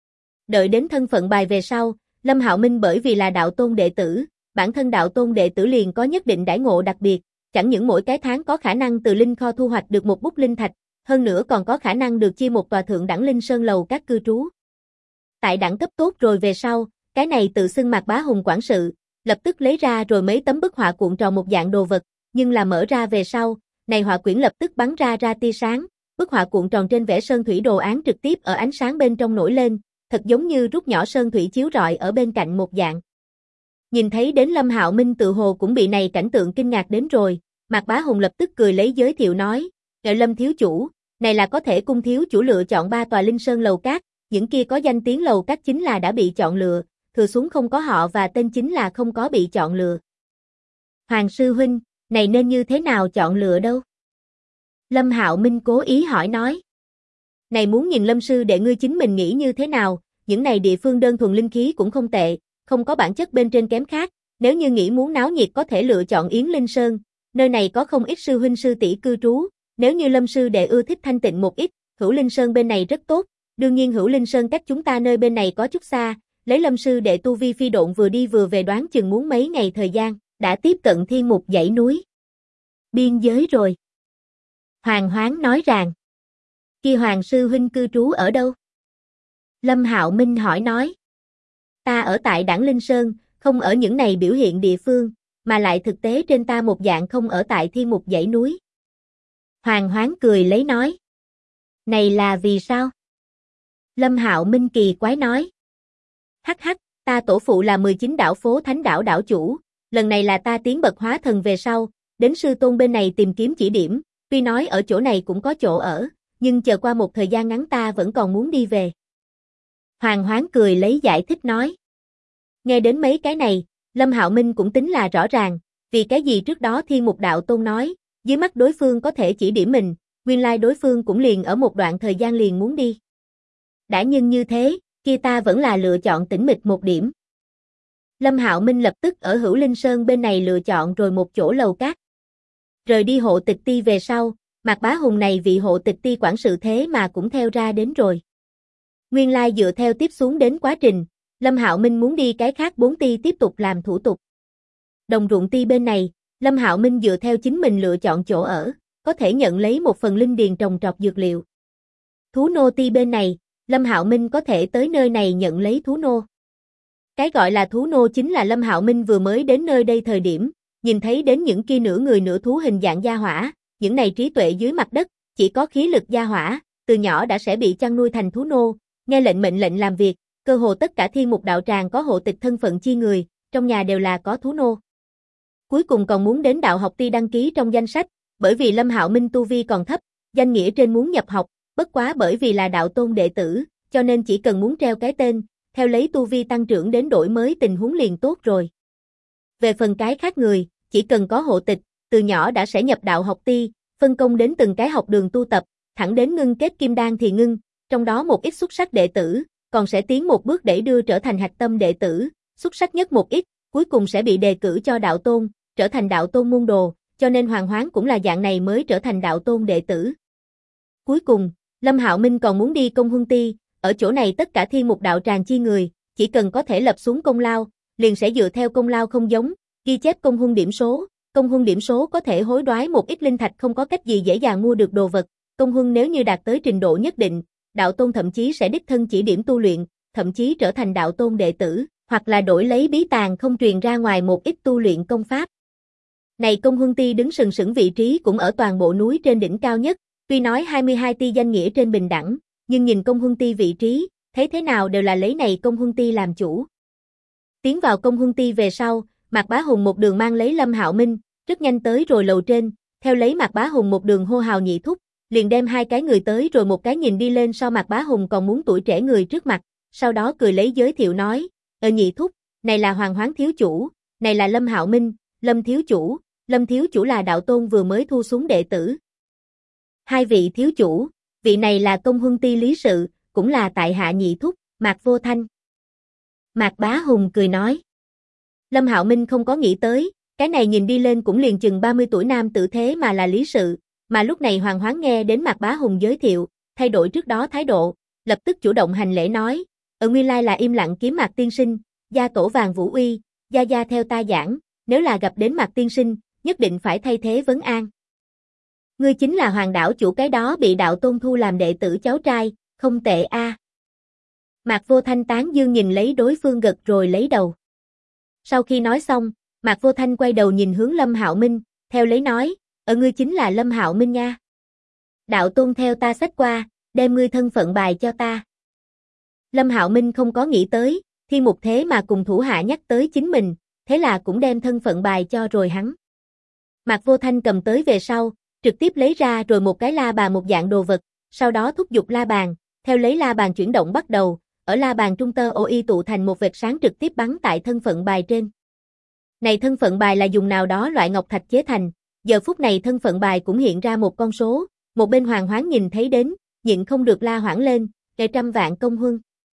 Đợi đến thân phận bài về sau, Lâm Hạo Minh bởi vì là đạo tôn đệ tử, bản thân đạo tôn đệ tử liền có nhất định đãi ngộ đặc biệt, chẳng những mỗi cái tháng có khả năng từ linh kho thu hoạch được một bút linh thạch, hơn nữa còn có khả năng được chia một tòa thượng đẳng linh sơn lầu các cư trú. Tại đẳng cấp tốt rồi về sau, cái này tự xưng Mạc Bá Hùng quản sự, lập tức lấy ra rồi mấy tấm bức họa cuộn tròn một dạng đồ vật, nhưng là mở ra về sau, này họa quyển lập tức bắn ra tia sáng, bức họa cuộn tròn trên vẽ sơn thủy đồ án trực tiếp ở ánh sáng bên trong nổi lên, thật giống như rút nhỏ sơn thủy chiếu rọi ở bên cạnh một dạng. Nhìn thấy đến Lâm Hạo Minh tự hồ cũng bị này cảnh tượng kinh ngạc đến rồi, Mạc Bá Hùng lập tức cười lấy giới thiệu nói, Lâm thiếu chủ, này là có thể cung thiếu chủ lựa chọn 3 tòa linh sơn lầu cát, những kia có danh tiếng lầu cát chính là đã bị chọn lựa, thừa xuống không có họ và tên chính là không có bị chọn lựa. Hoàng sư huynh, này nên như thế nào chọn lựa đâu? Lâm Hạo Minh cố ý hỏi nói. Này muốn nhìn Lâm sư để ngươi chính mình nghĩ như thế nào, những này địa phương đơn thuần linh khí cũng không tệ, không có bản chất bên trên kém khác, nếu như nghĩ muốn náo nhiệt có thể lựa chọn Yến Linh Sơn, nơi này có không ít sư huynh sư tỷ cư trú, nếu như Lâm sư đệ ưa thích thanh tịnh một ít, Hữu Linh Sơn bên này rất tốt, đương nhiên Hữu Linh Sơn cách chúng ta nơi bên này có chút xa, lấy Lâm sư đệ tu vi phi độn vừa đi vừa về đoán chừng muốn mấy ngày thời gian, đã tiếp cận thiên mục dãy núi biên giới rồi. Hoàng Hoáng nói rằng, kia Hoàng sư huynh cư trú ở đâu? Lâm Hạo Minh hỏi nói, ta ở tại Đảng Linh Sơn, không ở những này biểu hiện địa phương, mà lại thực tế trên ta một dạng không ở tại thiên mục dãy núi. Hoàng Hoáng cười lấy nói, này là vì sao? Lâm Hạo Minh kỳ quái nói, hắc hắc, ta tổ phụ là 19 đảo phố thánh đảo đảo chủ, lần này là ta tiến bậc hóa thần về sau, đến sư tôn bên này tìm kiếm chỉ điểm, tuy nói ở chỗ này cũng có chỗ ở, nhưng chờ qua một thời gian ngắn ta vẫn còn muốn đi về. Hoàng Hoáng cười lấy giải thích nói. Nghe đến mấy cái này, Lâm Hạo Minh cũng tính là rõ ràng, vì cái gì trước đó Thiên Mục Đạo Tôn nói, dưới mắt đối phương có thể chỉ điểm mình, nguyên lai đối phương cũng liền ở một đoạn thời gian liền muốn đi. Đã nhưng như thế, kia ta vẫn là lựa chọn tĩnh mịch một điểm. Lâm Hạo Minh lập tức ở Hữu Linh Sơn bên này lựa chọn rồi một chỗ lầu cát. Rời đi hộ tịch ti về sau, Mạc Bá Hùng này vị hộ tịch ti quản sự thế mà cũng theo ra đến rồi. Nguyên lai dựa theo tiếp xuống đến quá trình, Lâm Hạo Minh muốn đi cái khác 4 ti tiếp tục làm thủ tục. Đồng ruộng ti bên này, Lâm Hạo Minh dựa theo chính mình lựa chọn chỗ ở, có thể nhận lấy một phần linh điền trồng trọt dược liệu. Thú nô ti bên này, Lâm Hạo Minh có thể tới nơi này nhận lấy thú nô. Cái gọi là thú nô chính là Lâm Hạo Minh vừa mới đến nơi đây thời điểm, nhìn thấy đến những kia nửa người nửa thú hình dạng gia hỏa, những này trí tuệ dưới mặt đất, chỉ có khí lực gia hỏa, từ nhỏ đã sẽ bị chăn nuôi thành thú nô, nghe lệnh mệnh lệnh làm việc, cơ hồ tất cả Thiên Mục đạo tràng có hộ tịch thân phận chi người, trong nhà đều là có thú nô. Cuối cùng còn muốn đến đạo học ti đăng ký trong danh sách, bởi vì Lâm Hạo Minh tu vi còn thấp, danh nghĩa trên muốn nhập học, bất quá bởi vì là đạo tôn đệ tử, cho nên chỉ cần muốn treo cái tên, theo lấy tu vi tăng trưởng đến đổi mới tình huống liền tốt rồi. Về phần cái khác người, chỉ cần có hộ tịch, từ nhỏ đã sẽ nhập đạo học ti, phân công đến từng cái học đường tu tập, thẳng đến ngưng kết kim đan thì ngưng, trong đó một ít xuất sắc đệ tử, còn sẽ tiến một bước để đưa trở thành hạch tâm đệ tử, xuất sắc nhất một ít, cuối cùng sẽ bị đề cử cho đạo tôn, trở thành đạo tôn môn đồ, cho nên Hoàng Hoán cũng là dạng này mới trở thành đạo tôn đệ tử. Cuối cùng, Lâm Hạo Minh còn muốn đi Công Huân Ti, ở chỗ này tất cả thiên mục đạo tràng chi người, chỉ cần có thể lập xuống công lao, liền sẽ dựa theo công lao không giống, ghi chép công huân điểm số. Công huân điểm số có thể hối đoái một ít linh thạch không có cách gì dễ dàng mua được đồ vật. Công huân nếu như đạt tới trình độ nhất định, đạo tôn thậm chí sẽ đích thân chỉ điểm tu luyện, thậm chí trở thành đạo tôn đệ tử, hoặc là đổi lấy bí tàng không truyền ra ngoài một ít tu luyện công pháp. Này Công Huân Ti đứng sừng sững vị trí cũng ở toàn bộ núi trên đỉnh cao nhất, tuy nói 22 ti danh nghĩa trên bình đẳng, nhưng nhìn Công Huân Ti vị trí, thấy thế nào đều là lấy này Công Huân Ti làm chủ. Tiến vào Công Huân Ti về sau, Mạc Bá Hùng một đường mang lấy Lâm Hạo Minh, rất nhanh tới rồi lầu trên, theo lấy Mạc Bá Hùng một đường hô hào nhị thúc, liền đem hai cái người tới rồi một cái nhìn đi lên sau Mạc Bá Hùng còn muốn tuổi trẻ người trước mặt, sau đó cười lấy giới thiệu nói, nhị thúc, này là Hoàng Hoán thiếu chủ, này là Lâm Hạo Minh, Lâm thiếu chủ là đạo tôn vừa mới thu xuống đệ tử. Hai vị thiếu chủ, vị này là Công Huân Ti lý sự, cũng là tại hạ nhị thúc, Mạc Vô Thanh. Mạc Bá Hùng cười nói. Lâm Hạo Minh không có nghĩ tới, cái này nhìn đi lên cũng liền chừng 30 tuổi nam tử thế mà là lý sự, mà lúc này Hoàng Hoán nghe đến Mạc Bá Hùng giới thiệu, thay đổi trước đó thái độ, lập tức chủ động hành lễ nói, nguyên lai là Im Lặng Kiếm Mạc tiên sinh, gia tổ Vàng Vũ Uy, gia theo ta giảng, nếu là gặp đến Mạc tiên sinh, nhất định phải thay thế vấn an. Ngươi chính là Hoàng đảo chủ cái đó bị đạo tôn thu làm đệ tử cháu trai, không tệ a. Mạc Vô Thanh tán dương nhìn lấy đối phương gật rồi lấy đầu. Sau khi nói xong, Mạc Vô Thanh quay đầu nhìn hướng Lâm Hạo Minh, theo lấy nói, ngươi chính là Lâm Hạo Minh nha. Đạo tôn theo ta xách qua, đem ngươi thân phận bài cho ta. Lâm Hạo Minh không có nghĩ tới, Thiên Mục thế mà cùng thủ hạ nhắc tới chính mình, thế là cũng đem thân phận bài cho rồi hắn. Mạc Vô Thanh cầm tới về sau, trực tiếp lấy ra rồi một cái la bàn một dạng đồ vật, sau đó thúc giục la bàn, theo lấy la bàn chuyển động bắt đầu, ở la bàn trung tơ OI tụ thành một vệt sáng trực tiếp bắn tại thân phận bài trên. Này thân phận bài là dùng nào đó loại ngọc thạch chế thành, giờ phút này thân phận bài cũng hiện ra một con số, một bên Hoàng Hoán nhìn thấy đến, nhịn không được la hoảng lên, 100 vạn công huân.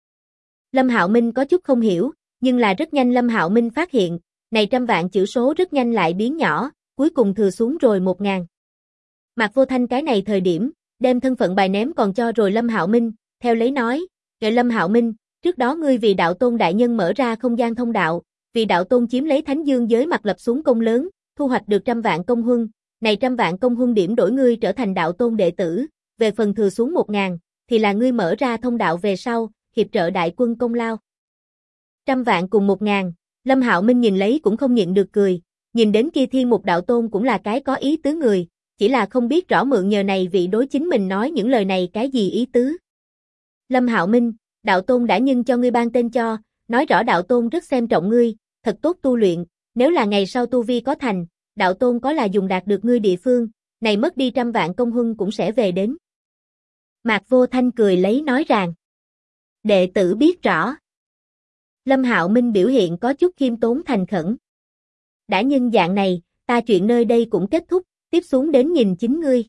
Lâm Hạo Minh có chút không hiểu, nhưng là rất nhanh Lâm Hạo Minh phát hiện, này 100 vạn chữ số rất nhanh lại biến nhỏ, cuối cùng thừa xuống rồi 1000. Mạc Vô Thanh cái này thời điểm, đem thân phận bài ném còn cho rồi Lâm Hạo Minh, theo lấy nói, Lâm Hạo Minh, trước đó ngươi vì đạo tôn đại nhân mở ra không gian thông đạo, vì đạo tôn chiếm lấy Thánh Dương giới mặt lập xuống công lớn, thu hoạch được 100 vạn công huân, này 100 vạn công huân điểm đổi ngươi trở thành đạo tôn đệ tử, về phần thừa xuống 1000, thì là ngươi mở ra thông đạo về sau, hiệp trợ đại quân công lao. 100 vạn cùng 1000, Lâm Hạo Minh nhìn lấy cũng không nhịn được cười, nhìn đến kia Thiên Mục đạo tôn cũng là cái có ý tứ người, chỉ là không biết rõ mượn nhờ này vị đối chính mình nói những lời này cái gì ý tứ. Lâm Hạo Minh, đạo tôn đã nhân cho ngươi ban tên cho, nói rõ đạo tôn rất xem trọng ngươi, thật tốt tu luyện, nếu là ngày sau tu vi có thành, đạo tôn có là dùng đạt được ngươi địa phương, này mất đi 100 vạn công huân cũng sẽ về đến. Mạc Vô Thanh cười lấy nói rằng, đệ tử biết rõ. Lâm Hạo Minh biểu hiện có chút khiêm tốn thành khẩn. Đã nhân dạng này, ta chuyện nơi đây cũng kết thúc, tiếp xuống đến nhìn chính ngươi.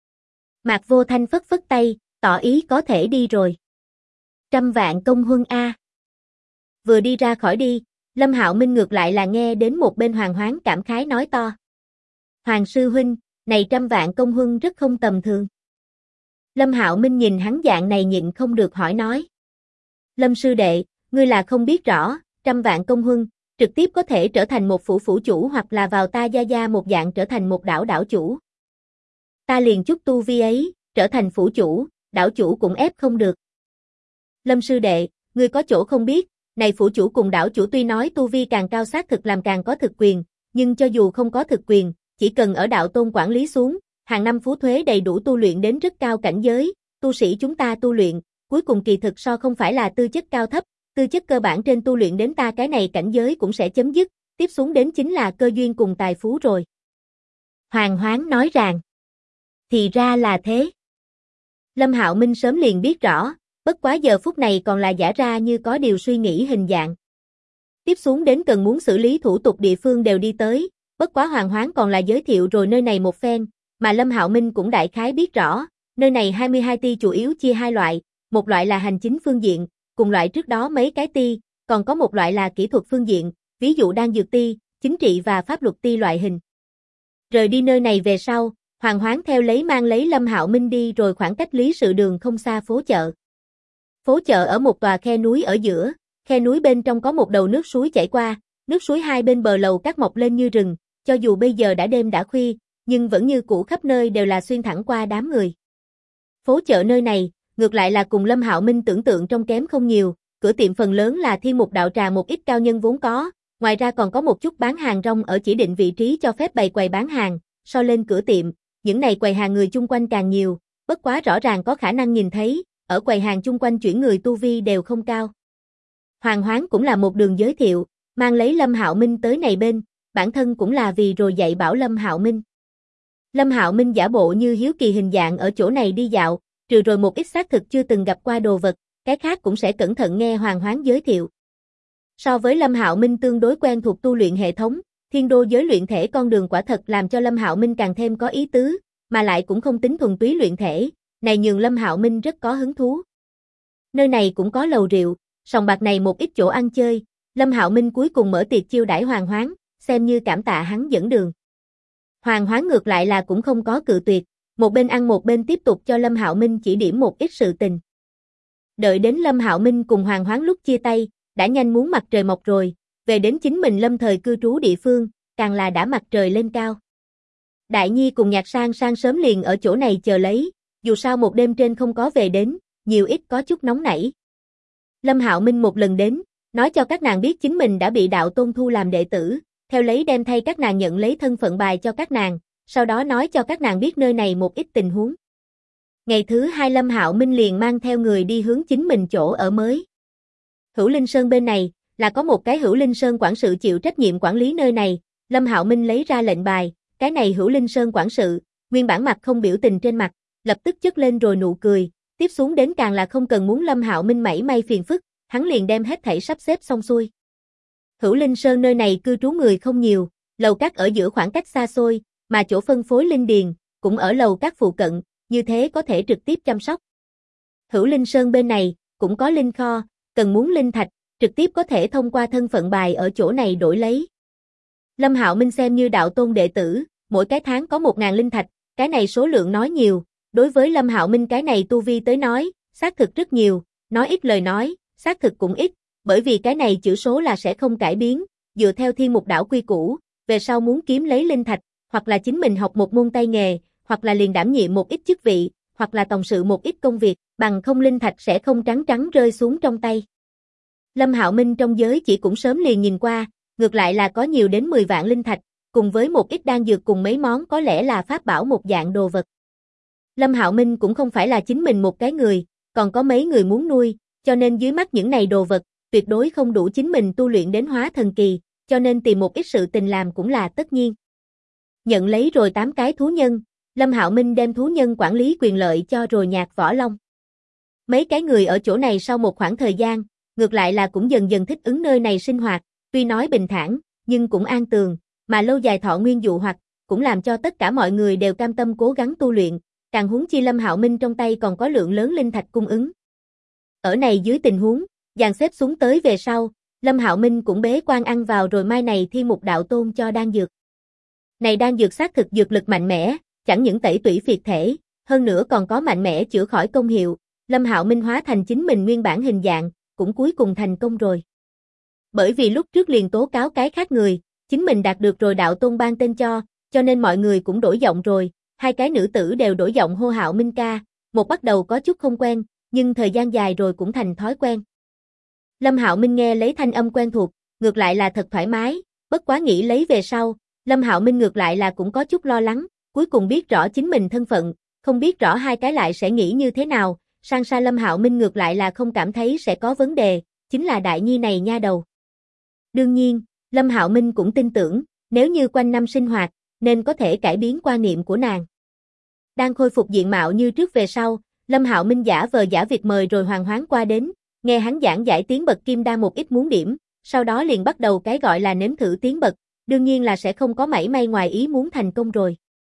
Mạc Vô Thanh phất phất tay, tỏ ý có thể đi rồi. 100 vạn công huân a. Vừa đi ra khỏi đi, Lâm Hạo Minh ngược lại là nghe đến một bên Hoàng Hoán cảm khái nói to. Hoàng sư huynh, này 100 vạn công huân rất không tầm thường. Lâm Hạo Minh nhìn hắn dạng này nhịn không được hỏi nói. Lâm sư đệ, ngươi là không biết rõ, 100 vạn công huân, trực tiếp có thể trở thành một phủ chủ hoặc là vào ta gia một dạng trở thành một đảo chủ. Ta liền chút tu vi ấy, trở thành phủ chủ, đảo chủ cũng ép không được. Lâm sư đệ, ngươi có chỗ không biết, này phủ chủ cùng đảo chủ tuy nói tu vi càng cao xác thực làm càng có thực quyền, nhưng cho dù không có thực quyền, chỉ cần ở đạo tôn quản lý xuống, hàng năm phú thuế đầy đủ tu luyện đến rất cao cảnh giới, tu sĩ chúng ta tu luyện, cuối cùng kỳ thực so không phải là tư chất cao thấp, tư chất cơ bản trên tu luyện đến ta cái này cảnh giới cũng sẽ chấm dứt, tiếp xuống đến chính là cơ duyên cùng tài phú rồi. Hoàng Hoán nói rằng, thì ra là thế. Lâm Hạo Minh sớm liền biết rõ, bất quá giờ phút này còn là giả ra như có điều suy nghĩ hình dạng. Tiếp xuống đến cần muốn xử lý thủ tục địa phương đều đi tới, bất quá Hoàng Hoán còn là giới thiệu rồi nơi này một phen, mà Lâm Hạo Minh cũng đại khái biết rõ, nơi này 22 ti chủ yếu chia hai loại, một loại là hành chính phương diện, cùng loại trước đó mấy cái ti, còn có một loại là kỹ thuật phương diện, ví dụ đan dược ti, chính trị và pháp luật ti loại hình. Rời đi nơi này về sau, Hoàng Hoán theo lấy mang lấy Lâm Hạo Minh đi rồi khoảng cách Lý Sự Đường không xa phố chợ. Phố chợ ở một tòa khe núi ở giữa, khe núi bên trong có một đầu nước suối chảy qua, nước suối hai bên bờ lầu cát mọc lên như rừng, cho dù bây giờ đã đêm đã khuya, nhưng vẫn như cũ khắp nơi đều là xuyên thẳng qua đám người. Phố chợ nơi này, ngược lại là cùng Lâm Hạo Minh tưởng tượng trong kém không nhiều, cửa tiệm phần lớn là thiên mục đạo trà một ít cao nhân vốn có, ngoài ra còn có một chút bán hàng rong ở chỉ định vị trí cho phép bày quầy bán hàng, so lên cửa tiệm, những này quầy hàng người chung quanh càng nhiều, bất quá rõ ràng có khả năng nhìn thấy, ở quầy hàng chung quanh chuyển người tu vi đều không cao. Hoàng Hoán cũng là một đường giới thiệu, mang lấy Lâm Hạo Minh tới này bên, bản thân cũng là vì rồi dạy bảo Lâm Hạo Minh. Lâm Hạo Minh giả bộ như hiếu kỳ hình dạng ở chỗ này đi dạo, trừ rồi một ít xác thực chưa từng gặp qua đồ vật, cái khác cũng sẽ cẩn thận nghe Hoàng Hoán giới thiệu. So với Lâm Hạo Minh tương đối quen thuộc tu luyện hệ thống, thiên đô giới luyện thể con đường quả thật làm cho Lâm Hạo Minh càng thêm có ý tứ, mà lại cũng không tính thuần túy luyện thể, này nhường Lâm Hạo Minh rất có hứng thú. Nơi này cũng có lầu rượu, sòng bạc này một ít chỗ ăn chơi, Lâm Hạo Minh cuối cùng mở tiệc chiêu đãi Hoàng Hoán, xem như cảm tạ hắn dẫn đường. Hoàng Hoán ngược lại là cũng không có cự tuyệt, một bên ăn một bên tiếp tục cho Lâm Hạo Minh chỉ điểm một ít sự tình. Đợi đến Lâm Hạo Minh cùng Hoàng Hoán lúc chia tay, đã nhanh muốn mặt trời mọc rồi, về đến chính mình lâm thời cư trú địa phương, càng là đã mặt trời lên cao. Đại Nhi cùng Nhạc Sang Sang sớm liền ở chỗ này chờ lấy, dù sao một đêm trên không có về đến, nhiều ít có chút nóng nảy. Lâm Hạo Minh một lần đến, nói cho các nàng biết chính mình đã bị đạo tôn thu làm đệ tử, theo lấy đem thay các nàng nhận lấy thân phận bài cho các nàng, sau đó nói cho các nàng biết nơi này một ít tình huống. Ngày thứ hai Lâm Hạo Minh liền mang theo người đi hướng chính mình chỗ ở mới. Hữu Linh Sơn bên này, là có một cái Hữu Linh Sơn quản sự chịu trách nhiệm quản lý nơi này, Lâm Hạo Minh lấy ra lệnh bài, cái này Hữu Linh Sơn quản sự, nguyên bản mặt không biểu tình trên mặt, lập tức chất lên rồi nụ cười, tiếp xuống đến càng là không cần muốn Lâm Hạo Minh mảy may phiền phức, hắn liền đem hết thảy sắp xếp xong xuôi. Hữu Linh Sơn nơi này cư trú người không nhiều, lầu các ở giữa khoảng cách xa xôi, mà chỗ phân phối linh điền cũng ở lầu các phụ cận, như thế có thể trực tiếp chăm sóc. Hữu Linh Sơn bên này cũng có linh kho, cần muốn linh thạch, trực tiếp có thể thông qua thân phận bài ở chỗ này đổi lấy. Lâm Hạo Minh xem như đạo tôn đệ tử, mỗi cái tháng có 1000 linh thạch, cái này số lượng nói nhiều, đối với Lâm Hạo Minh cái này tu vi tới nói, xác thực rất nhiều, nói ít lời nói, xác thực cũng ít, bởi vì cái này chữ số là sẽ không cải biến, dựa theo thiên mục đảo quy củ, về sau muốn kiếm lấy linh thạch, hoặc là chính mình học một môn tay nghề, hoặc là liền đảm nhiệm một ít chức vị, hoặc là tổng sự một ít công việc, bằng không linh thạch sẽ không trắng trắng rơi xuống trong tay. Lâm Hạo Minh trong giới chỉ cũng sớm liền nhìn qua, ngược lại là có nhiều đến 10 vạn linh thạch, cùng với một ít đan dược cùng mấy món có lẽ là pháp bảo một dạng đồ vật. Lâm Hạo Minh cũng không phải là chính mình một cái người, còn có mấy người muốn nuôi, cho nên dưới mắt những này đồ vật, tuyệt đối không đủ chính mình tu luyện đến hóa thần kỳ, cho nên tìm một ít sự tình làm cũng là tất nhiên. Nhận lấy rồi 8 cái thú nhân, Lâm Hạo Minh đem thú nhân quản lý quyền lợi cho rồi Nhạc Võ Long. Mấy cái người ở chỗ này sau một khoảng thời gian, ngược lại là cũng dần dần thích ứng nơi này sinh hoạt, tuy nói bình thản, nhưng cũng an tường, mà lâu dài thọ nguyên dụ hoặc, cũng làm cho tất cả mọi người đều cam tâm cố gắng tu luyện, càng huống chi Lâm Hạo Minh trong tay còn có lượng lớn linh thạch cung ứng. Ở này dưới tình huống, dàn xếp xuống tới về sau, Lâm Hạo Minh cũng bế quan ăn vào rồi mai này thiên mục đạo tôn cho đan dược. Này đan dược xác thực dược lực mạnh mẽ, chẳng những tẩy tủy phiệt thể, hơn nữa còn có mạnh mẽ chữa khỏi công hiệu, Lâm Hạo Minh hóa thành chính mình nguyên bản hình dạng, cũng cuối cùng thành công rồi. Bởi vì lúc trước liền tố cáo cái khác người, chính mình đạt được rồi đạo tôn ban tên cho nên mọi người cũng đổi giọng rồi, hai cái nữ tử đều đổi giọng hô Hạo Minh ca, một bắt đầu có chút không quen, nhưng thời gian dài rồi cũng thành thói quen. Lâm Hạo Minh nghe lấy thanh âm quen thuộc, ngược lại là thật thoải mái, bất quá nghĩ lấy về sau, Lâm Hạo Minh ngược lại là cũng có chút lo lắng, cuối cùng biết rõ chính mình thân phận, không biết rõ hai cái lại sẽ nghĩ như thế nào, sang xa Lâm Hạo Minh ngược lại là không cảm thấy sẽ có vấn đề, chính là Đại Nhi này nha đầu. Đương nhiên, Lâm Hạo Minh cũng tin tưởng, nếu như quanh năm sinh hoạt, nên có thể cải biến quan niệm của nàng. Đang khôi phục diện mạo như trước về sau, Lâm Hạo Minh giả vờ giả việc mời rồi Hoàng Hoán qua đến, nghe hắn giảng giải tiến bậc kim đan một ít muốn điểm, sau đó liền bắt đầu cái gọi là nếm thử tiến bậc, đương nhiên là sẽ không có mảy may ngoài ý muốn thành công rồi.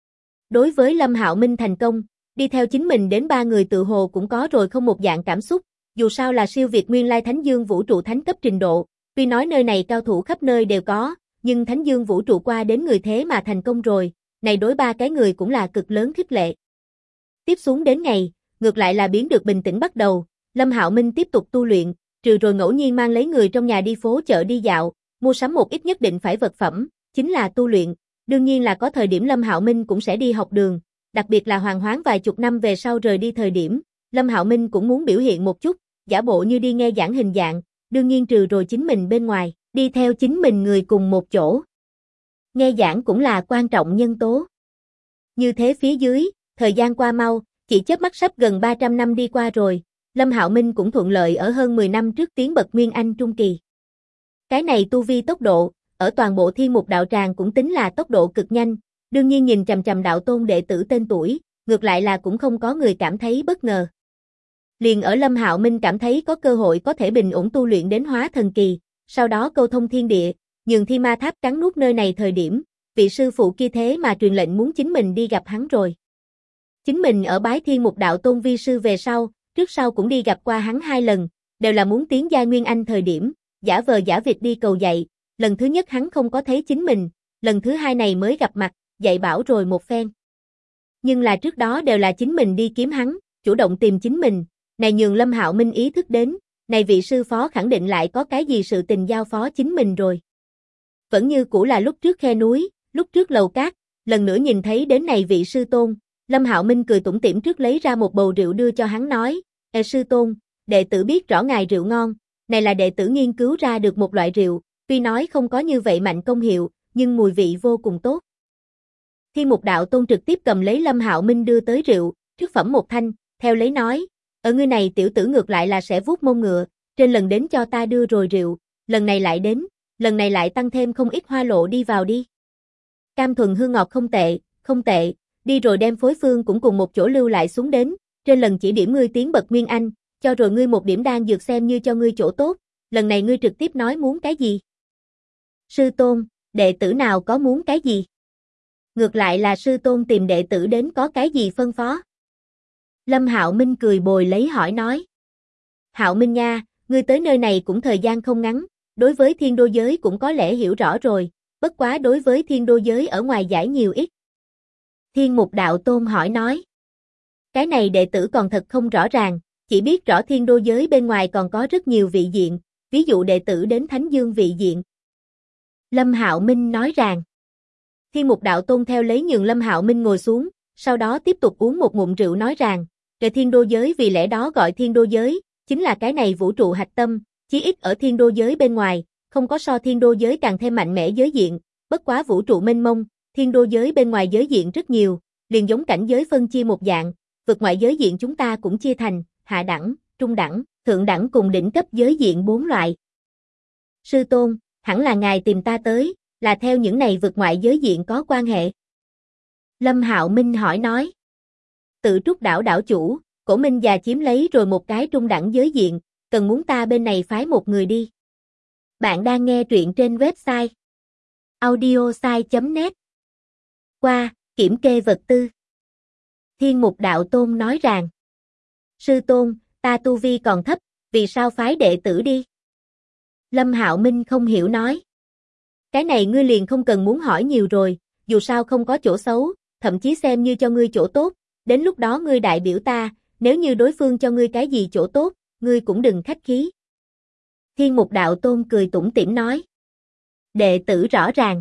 Đối với Lâm Hạo Minh thành công, đi theo chính mình đến 3 người tự hồ cũng có rồi không một dạng cảm xúc, dù sao là siêu việt nguyên lai Thánh Dương vũ trụ thánh cấp trình độ, tuy nói nơi này cao thủ khắp nơi đều có, nhưng Thánh Dương vũ trụ qua đến người thế mà thành công rồi, này đối 3 cái người cũng là cực lớn khích lệ. Tiếp xuống đến ngày, ngược lại là biến được bình tĩnh bắt đầu, Lâm Hạo Minh tiếp tục tu luyện, trừ rồi ngẫu nhiên mang lấy người trong nhà đi phố chợ đi dạo, mua sắm một ít nhất định phải vật phẩm, chính là tu luyện. Đương nhiên là có thời điểm Lâm Hạo Minh cũng sẽ đi học đường, đặc biệt là Hoàng Hoán vài chục năm về sau rời đi thời điểm, Lâm Hạo Minh cũng muốn biểu hiện một chút, giả bộ như đi nghe giảng hình dạng, đương nhiên trừ rồi chính mình bên ngoài, đi theo chính mình người cùng một chỗ. Nghe giảng cũng là quan trọng nhân tố. Như thế phía dưới, thời gian qua mau, chỉ chớp mắt sắp gần 300 năm đi qua rồi, Lâm Hạo Minh cũng thuận lợi ở hơn 10 năm trước tiến bậc Nguyên Anh Trung Kỳ. Cái này tu vi tốc độ, ở toàn bộ Thiên Mục Đạo Tràng cũng tính là tốc độ cực nhanh, đương nhiên nhìn chằm chằm đạo tôn đệ tử tên tuổi, ngược lại là cũng không có người cảm thấy bất ngờ. Liền ở Lâm Hạo Minh cảm thấy có cơ hội có thể bình ổn tu luyện đến hóa thần kỳ, sau đó câu thông thiên địa, nhường Thi Ma Tháp cắn nuốt nơi này thời điểm, vị sư phụ kia thế mà truyền lệnh muốn chính mình đi gặp hắn rồi. Chính mình ở bái Thiên Mục Đạo Tôn vi sư về sau, trước sau cũng đi gặp qua hắn 2 lần, đều là muốn tiến giai Nguyên Anh thời điểm, giả vờ giả vịt đi cầu dạy, lần thứ nhất hắn không có thấy chính mình, lần thứ 2 này mới gặp mặt, dạy bảo rồi một phen. Nhưng là trước đó đều là chính mình đi kiếm hắn, chủ động tìm chính mình, này nhường Lâm Hạo Minh ý thức đến, này vị sư phó khẳng định lại có cái gì sự tình giao phó chính mình rồi. Vẫn như cũ là lúc trước khe núi, lúc trước lầu cát, lần nữa nhìn thấy đến này vị sư tôn, Lâm Hạo Minh cười tủm tỉm trước lấy ra một bầu rượu đưa cho hắn nói, sư tôn, đệ tử biết rõ ngài rượu ngon, này là đệ tử nghiên cứu ra được một loại rượu, tuy nói không có như vậy mạnh công hiệu, nhưng mùi vị vô cùng tốt. Thiên Mục Đạo Tôn trực tiếp cầm lấy Lâm Hạo Minh đưa tới rượu, trước phẩm một thanh, theo lấy nói, ở ngươi này tiểu tử ngược lại là sẽ vuốt mông ngựa, trên lần đến cho ta đưa rồi rượu, lần này lại đến, lần này lại tăng thêm không ít hoa lộ đi vào đi. Cam thuần hương ngọt không tệ, đi rồi đem phối phương cũng cùng một chỗ lưu lại xuống đến, trên lần chỉ điểm ngươi tiến bậc Nguyên Anh, cho rồi ngươi một điểm đan dược xem như cho ngươi chỗ tốt, lần này ngươi trực tiếp nói muốn cái gì. Sư tôn, đệ tử nào có muốn cái gì? Ngược lại là sư tôn tìm đệ tử đến có cái gì phân phó? Lâm Hạo Minh cười bồi lấy hỏi nói. Hạo Minh nha, ngươi tới nơi này cũng thời gian không ngắn, đối với thiên đô giới cũng có lẽ hiểu rõ rồi, bất quá đối với thiên đô giới ở ngoài giải nhiều ít. Thiên Mục Đạo Tôn hỏi nói. Cái này đệ tử còn thật không rõ ràng, chỉ biết rõ thiên đô giới bên ngoài còn có rất nhiều vị diện, ví dụ đệ tử đến Thánh Dương vị diện. Lâm Hạo Minh nói rằng. Thiên Mục Đạo Tôn theo lấy nhường Lâm Hạo Minh ngồi xuống, sau đó tiếp tục uống một ngụm rượu nói rằng, về thiên đô giới vì lẽ đó gọi thiên đô giới, chính là cái này vũ trụ hạch tâm, chí ít ở thiên đô giới bên ngoài, không có so thiên đô giới càng thêm mạnh mẽ giới diện, bất quá vũ trụ mênh mông, thiên đô giới bên ngoài giới diện rất nhiều, liền giống cảnh giới phân chia một dạng, vượt ngoại giới diện chúng ta cũng chia thành, hạ đẳng, trung đẳng, thượng đẳng cùng đỉnh cấp giới diện 4 loại. Sư tôn, hẳn là ngài tìm ta tới, là theo những này vượt ngoại giới diện có quan hệ. Lâm Hạo Minh hỏi nói. Tự Trúc đảo đảo chủ, Cổ Minh già chiếm lấy rồi một cái trung đẳng giới diện, cần muốn ta bên này phái một người đi. Bạn đang nghe truyện trên website audiosai.net. Qua, kiểm kê vật tư. Thiên Mục Đạo Tôn nói rằng. Sư tôn, ta tu vi còn thấp, vì sao phái đệ tử đi? Lâm Hạo Minh không hiểu nói. Cái này ngươi liền không cần muốn hỏi nhiều rồi, dù sao không có chỗ xấu, thậm chí xem như cho ngươi chỗ tốt, đến lúc đó ngươi đại biểu ta, nếu như đối phương cho ngươi cái gì chỗ tốt, ngươi cũng đừng khách khí. Thiên Mục Đạo Tôn cười tủm tỉm nói. Đệ tử rõ ràng.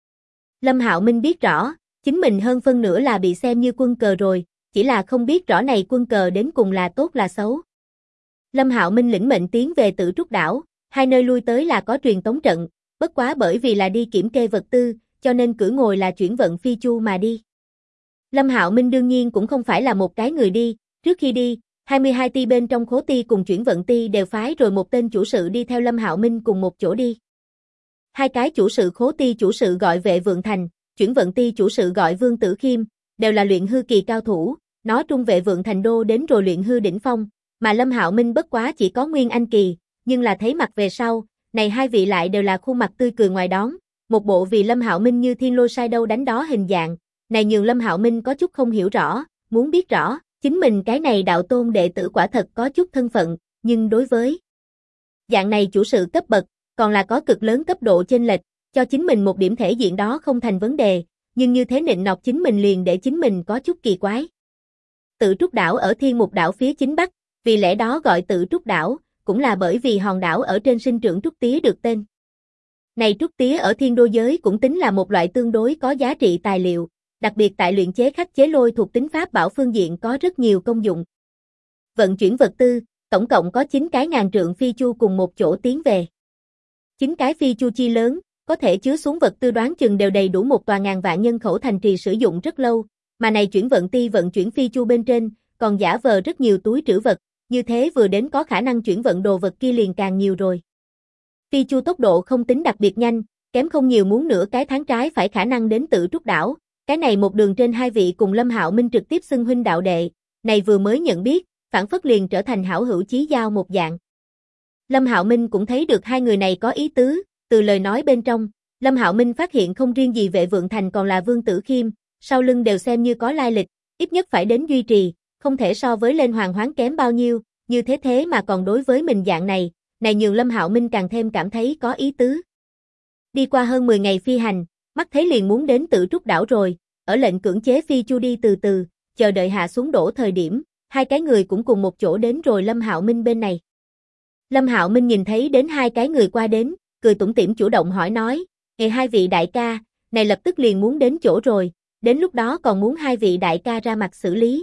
Lâm Hạo Minh biết rõ, chính mình hơn phân nửa là bị xem như quân cờ rồi, chỉ là không biết rõ này quân cờ đến cùng là tốt là xấu. Lâm Hạo Minh lĩnh mệnh tiến về Tự Trúc đảo, hai nơi lui tới là có truyền tống trận, bất quá bởi vì là đi kiểm kê vật tư, cho nên cử ngồi là chuyển vận phi chu mà đi. Lâm Hạo Minh đương nhiên cũng không phải là một cái người đi, trước khi đi, 22 ti bên trong khố ti cùng chuyển vận ti đều phái rồi một tên chủ sự đi theo Lâm Hạo Minh cùng một chỗ đi. Hai cái chủ sự khố ti chủ sự gọi Vệ Vượng Thành, chuyển vận ti chủ sự gọi Vương Tử Khiêm, đều là luyện hư kỳ cao thủ, nó trung Vệ Vượng Thành đô đến rồi luyện hư đỉnh phong, mà Lâm Hạo Minh bất quá chỉ có nguyên anh kỳ, nhưng là thấy mặt về sau, này hai vị lại đều là khuôn mặt tươi cười ngoài đón, một bộ vì Lâm Hạo Minh như thiên lôi sai đâu đánh đó hình dạng, này nhường Lâm Hạo Minh có chút không hiểu rõ, muốn biết rõ, chính mình cái này đạo tôn đệ tử quả thật có chút thân phận, nhưng đối với dạng này chủ sự cấp bậc, còn là có cực lớn cấp độ chênh lệch, cho chính mình một điểm thể diện đó không thành vấn đề, nhưng như thế nịnh nọt chính mình liền để chính mình có chút kỳ quái. Tự Trúc đảo ở Thiên Mục đảo phía chính bắc, vì lẽ đó gọi Tự Trúc đảo, cũng là bởi vì hòn đảo ở trên sinh trưởng trúc tía được tên. Này trúc tía ở thiên đô giới cũng tính là một loại tương đối có giá trị tài liệu, đặc biệt tại luyện chế khắc chế lôi thuộc tính pháp bảo phương diện có rất nhiều công dụng. Vận chuyển vật tư, tổng cộng có 9 cái ngàn trượng phi chu cùng một chỗ tiến về. 9 cái phi chu chi lớn, có thể chứa xuống vật tư đoán chừng đều đầy đủ một tòa ngàn vạn nhân khẩu thành trì sử dụng rất lâu, mà này chuyển vận ti vận chuyển phi chu bên trên, còn giả vờ rất nhiều túi trữ vật, như thế vừa đến có khả năng chuyển vận đồ vật kia liền càng nhiều rồi. Phi chu tốc độ không tính đặc biệt nhanh, kém không nhiều muốn nửa cái tháng trái phải khả năng đến Tự Trúc đảo, cái này một đường trên hai vị cùng Lâm Hạo Minh trực tiếp xưng huynh đạo đệ, này vừa mới nhận biết, phản phất liền trở thành hảo hữu chí giao một dạng. Lâm Hạo Minh cũng thấy được hai người này có ý tứ, từ lời nói bên trong, Lâm Hạo Minh phát hiện không riêng gì Vệ Vượng Thành còn là Vương Tử Khiêm, sau lưng đều xem như có lai lịch, ít nhất phải đến duy trì, không thể so với lên Hoàng Hoán kém bao nhiêu, như thế mà còn đối với mình dạng này nhường Lâm Hạo Minh càng thêm cảm thấy có ý tứ. Đi qua hơn 10 ngày phi hành, mắt thấy liền muốn đến Tự Trúc đảo rồi, ở lệnh cưỡng chế phi chu đi từ từ, chờ đợi hạ xuống đổ thời điểm, hai cái người cũng cùng một chỗ đến rồi Lâm Hạo Minh bên này. Lâm Hạo Minh nhìn thấy đến hai cái người qua đến, cười tủm tỉm chủ động hỏi nói, hai vị đại ca, này lập tức liền muốn đến chỗ rồi, đến lúc đó còn muốn hai vị đại ca ra mặt xử lý.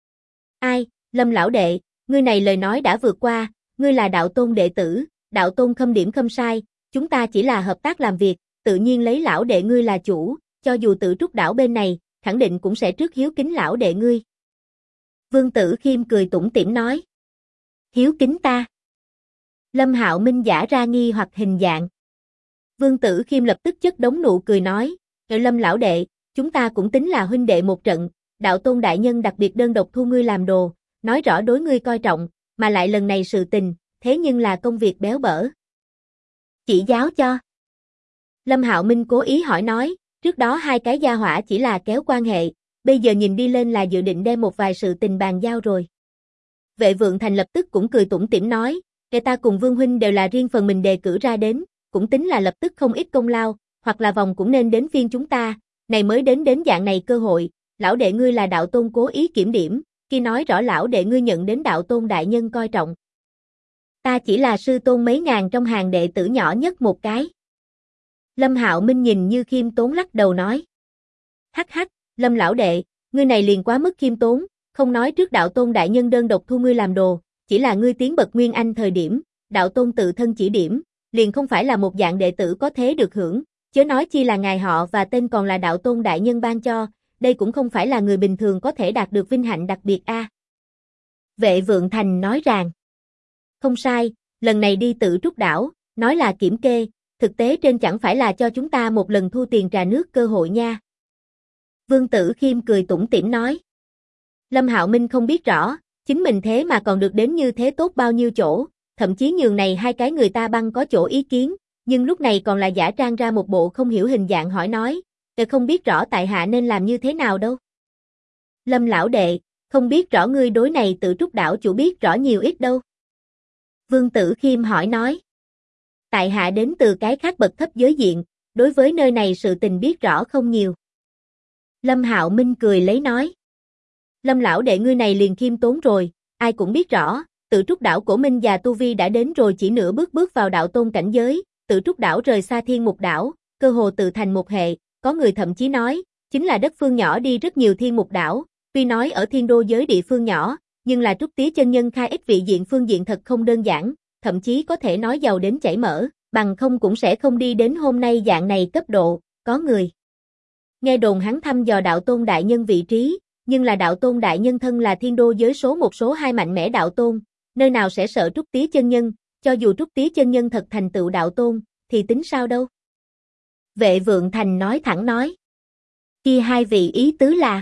Ai, Lâm lão đệ, ngươi này lời nói đã vượt qua, ngươi là đạo tôn đệ tử, đạo tôn khâm điểm khâm sai, chúng ta chỉ là hợp tác làm việc, tự nhiên lấy lão đệ ngươi là chủ, cho dù Tự Trúc đảo bên này, khẳng định cũng sẽ trước hiếu kính lão đệ ngươi. Vương Tử Khiêm cười tủm tỉm nói. Hiếu kính ta. Lâm Hạo Minh giả ra nghi hoặc hình dạng. Vương Tử Khiêm lập tức chất đống nụ cười nói, Lâm lão đệ, chúng ta cũng tính là huynh đệ một trận, đạo tôn đại nhân đặc biệt đơn độc thu ngươi làm đồ, nói rõ đối ngươi coi trọng, mà lại lần này sự tình, thế nhưng là công việc béo bở. Chỉ giáo cho. Lâm Hạo Minh cố ý hỏi nói, trước đó hai cái gia hỏa chỉ là kéo quan hệ, bây giờ nhìn đi lên là dự định đem một vài sự tình bàn giao rồi. Vệ Vượng Thành lập tức cũng cười tủm tỉm nói, kẻ ta cùng Vương huynh đều là riêng phần mình đề cử ra đến, cũng tính là lập tức không ít công lao, hoặc là vòng cũng nên đến phiên chúng ta, này mới đến dạng này cơ hội, lão đệ ngươi là đạo tôn cố ý kiểm điểm, khi nói rõ lão đệ ngươi nhận đến đạo tôn đại nhân coi trọng. Ta chỉ là sư tôn mấy ngàn trong hàng đệ tử nhỏ nhất một cái. Lâm Hạo Minh nhìn như khiêm tốn lắc đầu nói. Hắc hắc, Lâm lão đệ, ngươi này liền quá mức khiêm tốn, không nói trước đạo tôn đại nhân đơn độc thu ngươi làm đồ, chỉ là ngươi tiến bậc Nguyên Anh thời điểm, đạo tôn tự thân chỉ điểm, liền không phải là một dạng đệ tử có thế được hưởng, chớ nói chi là ngài họ và tên còn là đạo tôn đại nhân ban cho, đây cũng không phải là người bình thường có thể đạt được vinh hạnh đặc biệt a. Vệ Vượng Thành nói rằng, không sai, lần này đi Tự Trúc đảo, nói là kiểm kê, thực tế trên chẳng phải là cho chúng ta một lần thu tiền trà nước cơ hội nha. Vương Tử Khiêm cười tủm tỉm nói. Lâm Hạo Minh không biết rõ, chính mình thế mà còn được đến như thế tốt bao nhiêu chỗ, thậm chí nhường này hai cái người ta băng có chỗ ý kiến, nhưng lúc này còn là giả trang ra một bộ không hiểu hình dạng hỏi nói, không biết rõ tại hạ nên làm như thế nào đâu. Lâm lão đệ, không biết rõ ngươi đối này Tự Trúc đảo chủ biết rõ nhiều ít đâu. Vương Tử Khiêm hỏi nói. Tại hạ đến từ cái khác bậc thấp giới diện, đối với nơi này sự tình biết rõ không nhiều. Lâm Hạo Minh cười lấy nói. Lâm lão đệ ngươi này liền khiêm tốn rồi, ai cũng biết rõ, Tự Trúc đảo Cổ Minh và Tu Vi đã đến rồi chỉ nửa bước vào đạo tôn cảnh giới, Tự Trúc đảo rời xa Thiên Mục đảo, cơ hồ tự thành một hệ, có người thậm chí nói, chính là đất phương nhỏ đi rất nhiều Thiên Mục đảo, tuy nói ở Thiên Đô giới địa phương nhỏ, nhưng là Trúc Tía chân nhân khai ích vị diện phương diện thật không đơn giản, thậm chí có thể nói giàu đến chảy mỡ, bằng không cũng sẽ không đi đến hôm nay dạng này cấp độ, có người. Nghe đồn hắn thăm dò đạo tôn đại nhân vị trí, nhưng là đạo tôn đại nhân thân là Thiên Đô giới số 2 mạnh mẽ đạo tôn, nơi nào sẽ sợ Trúc Tía chân nhân, cho dù Trúc Tía chân nhân thật thành tựu đạo tôn, thì tính sao đâu. Vệ Vượng Thành nói thẳng nói. Kia hai vị ý tứ là.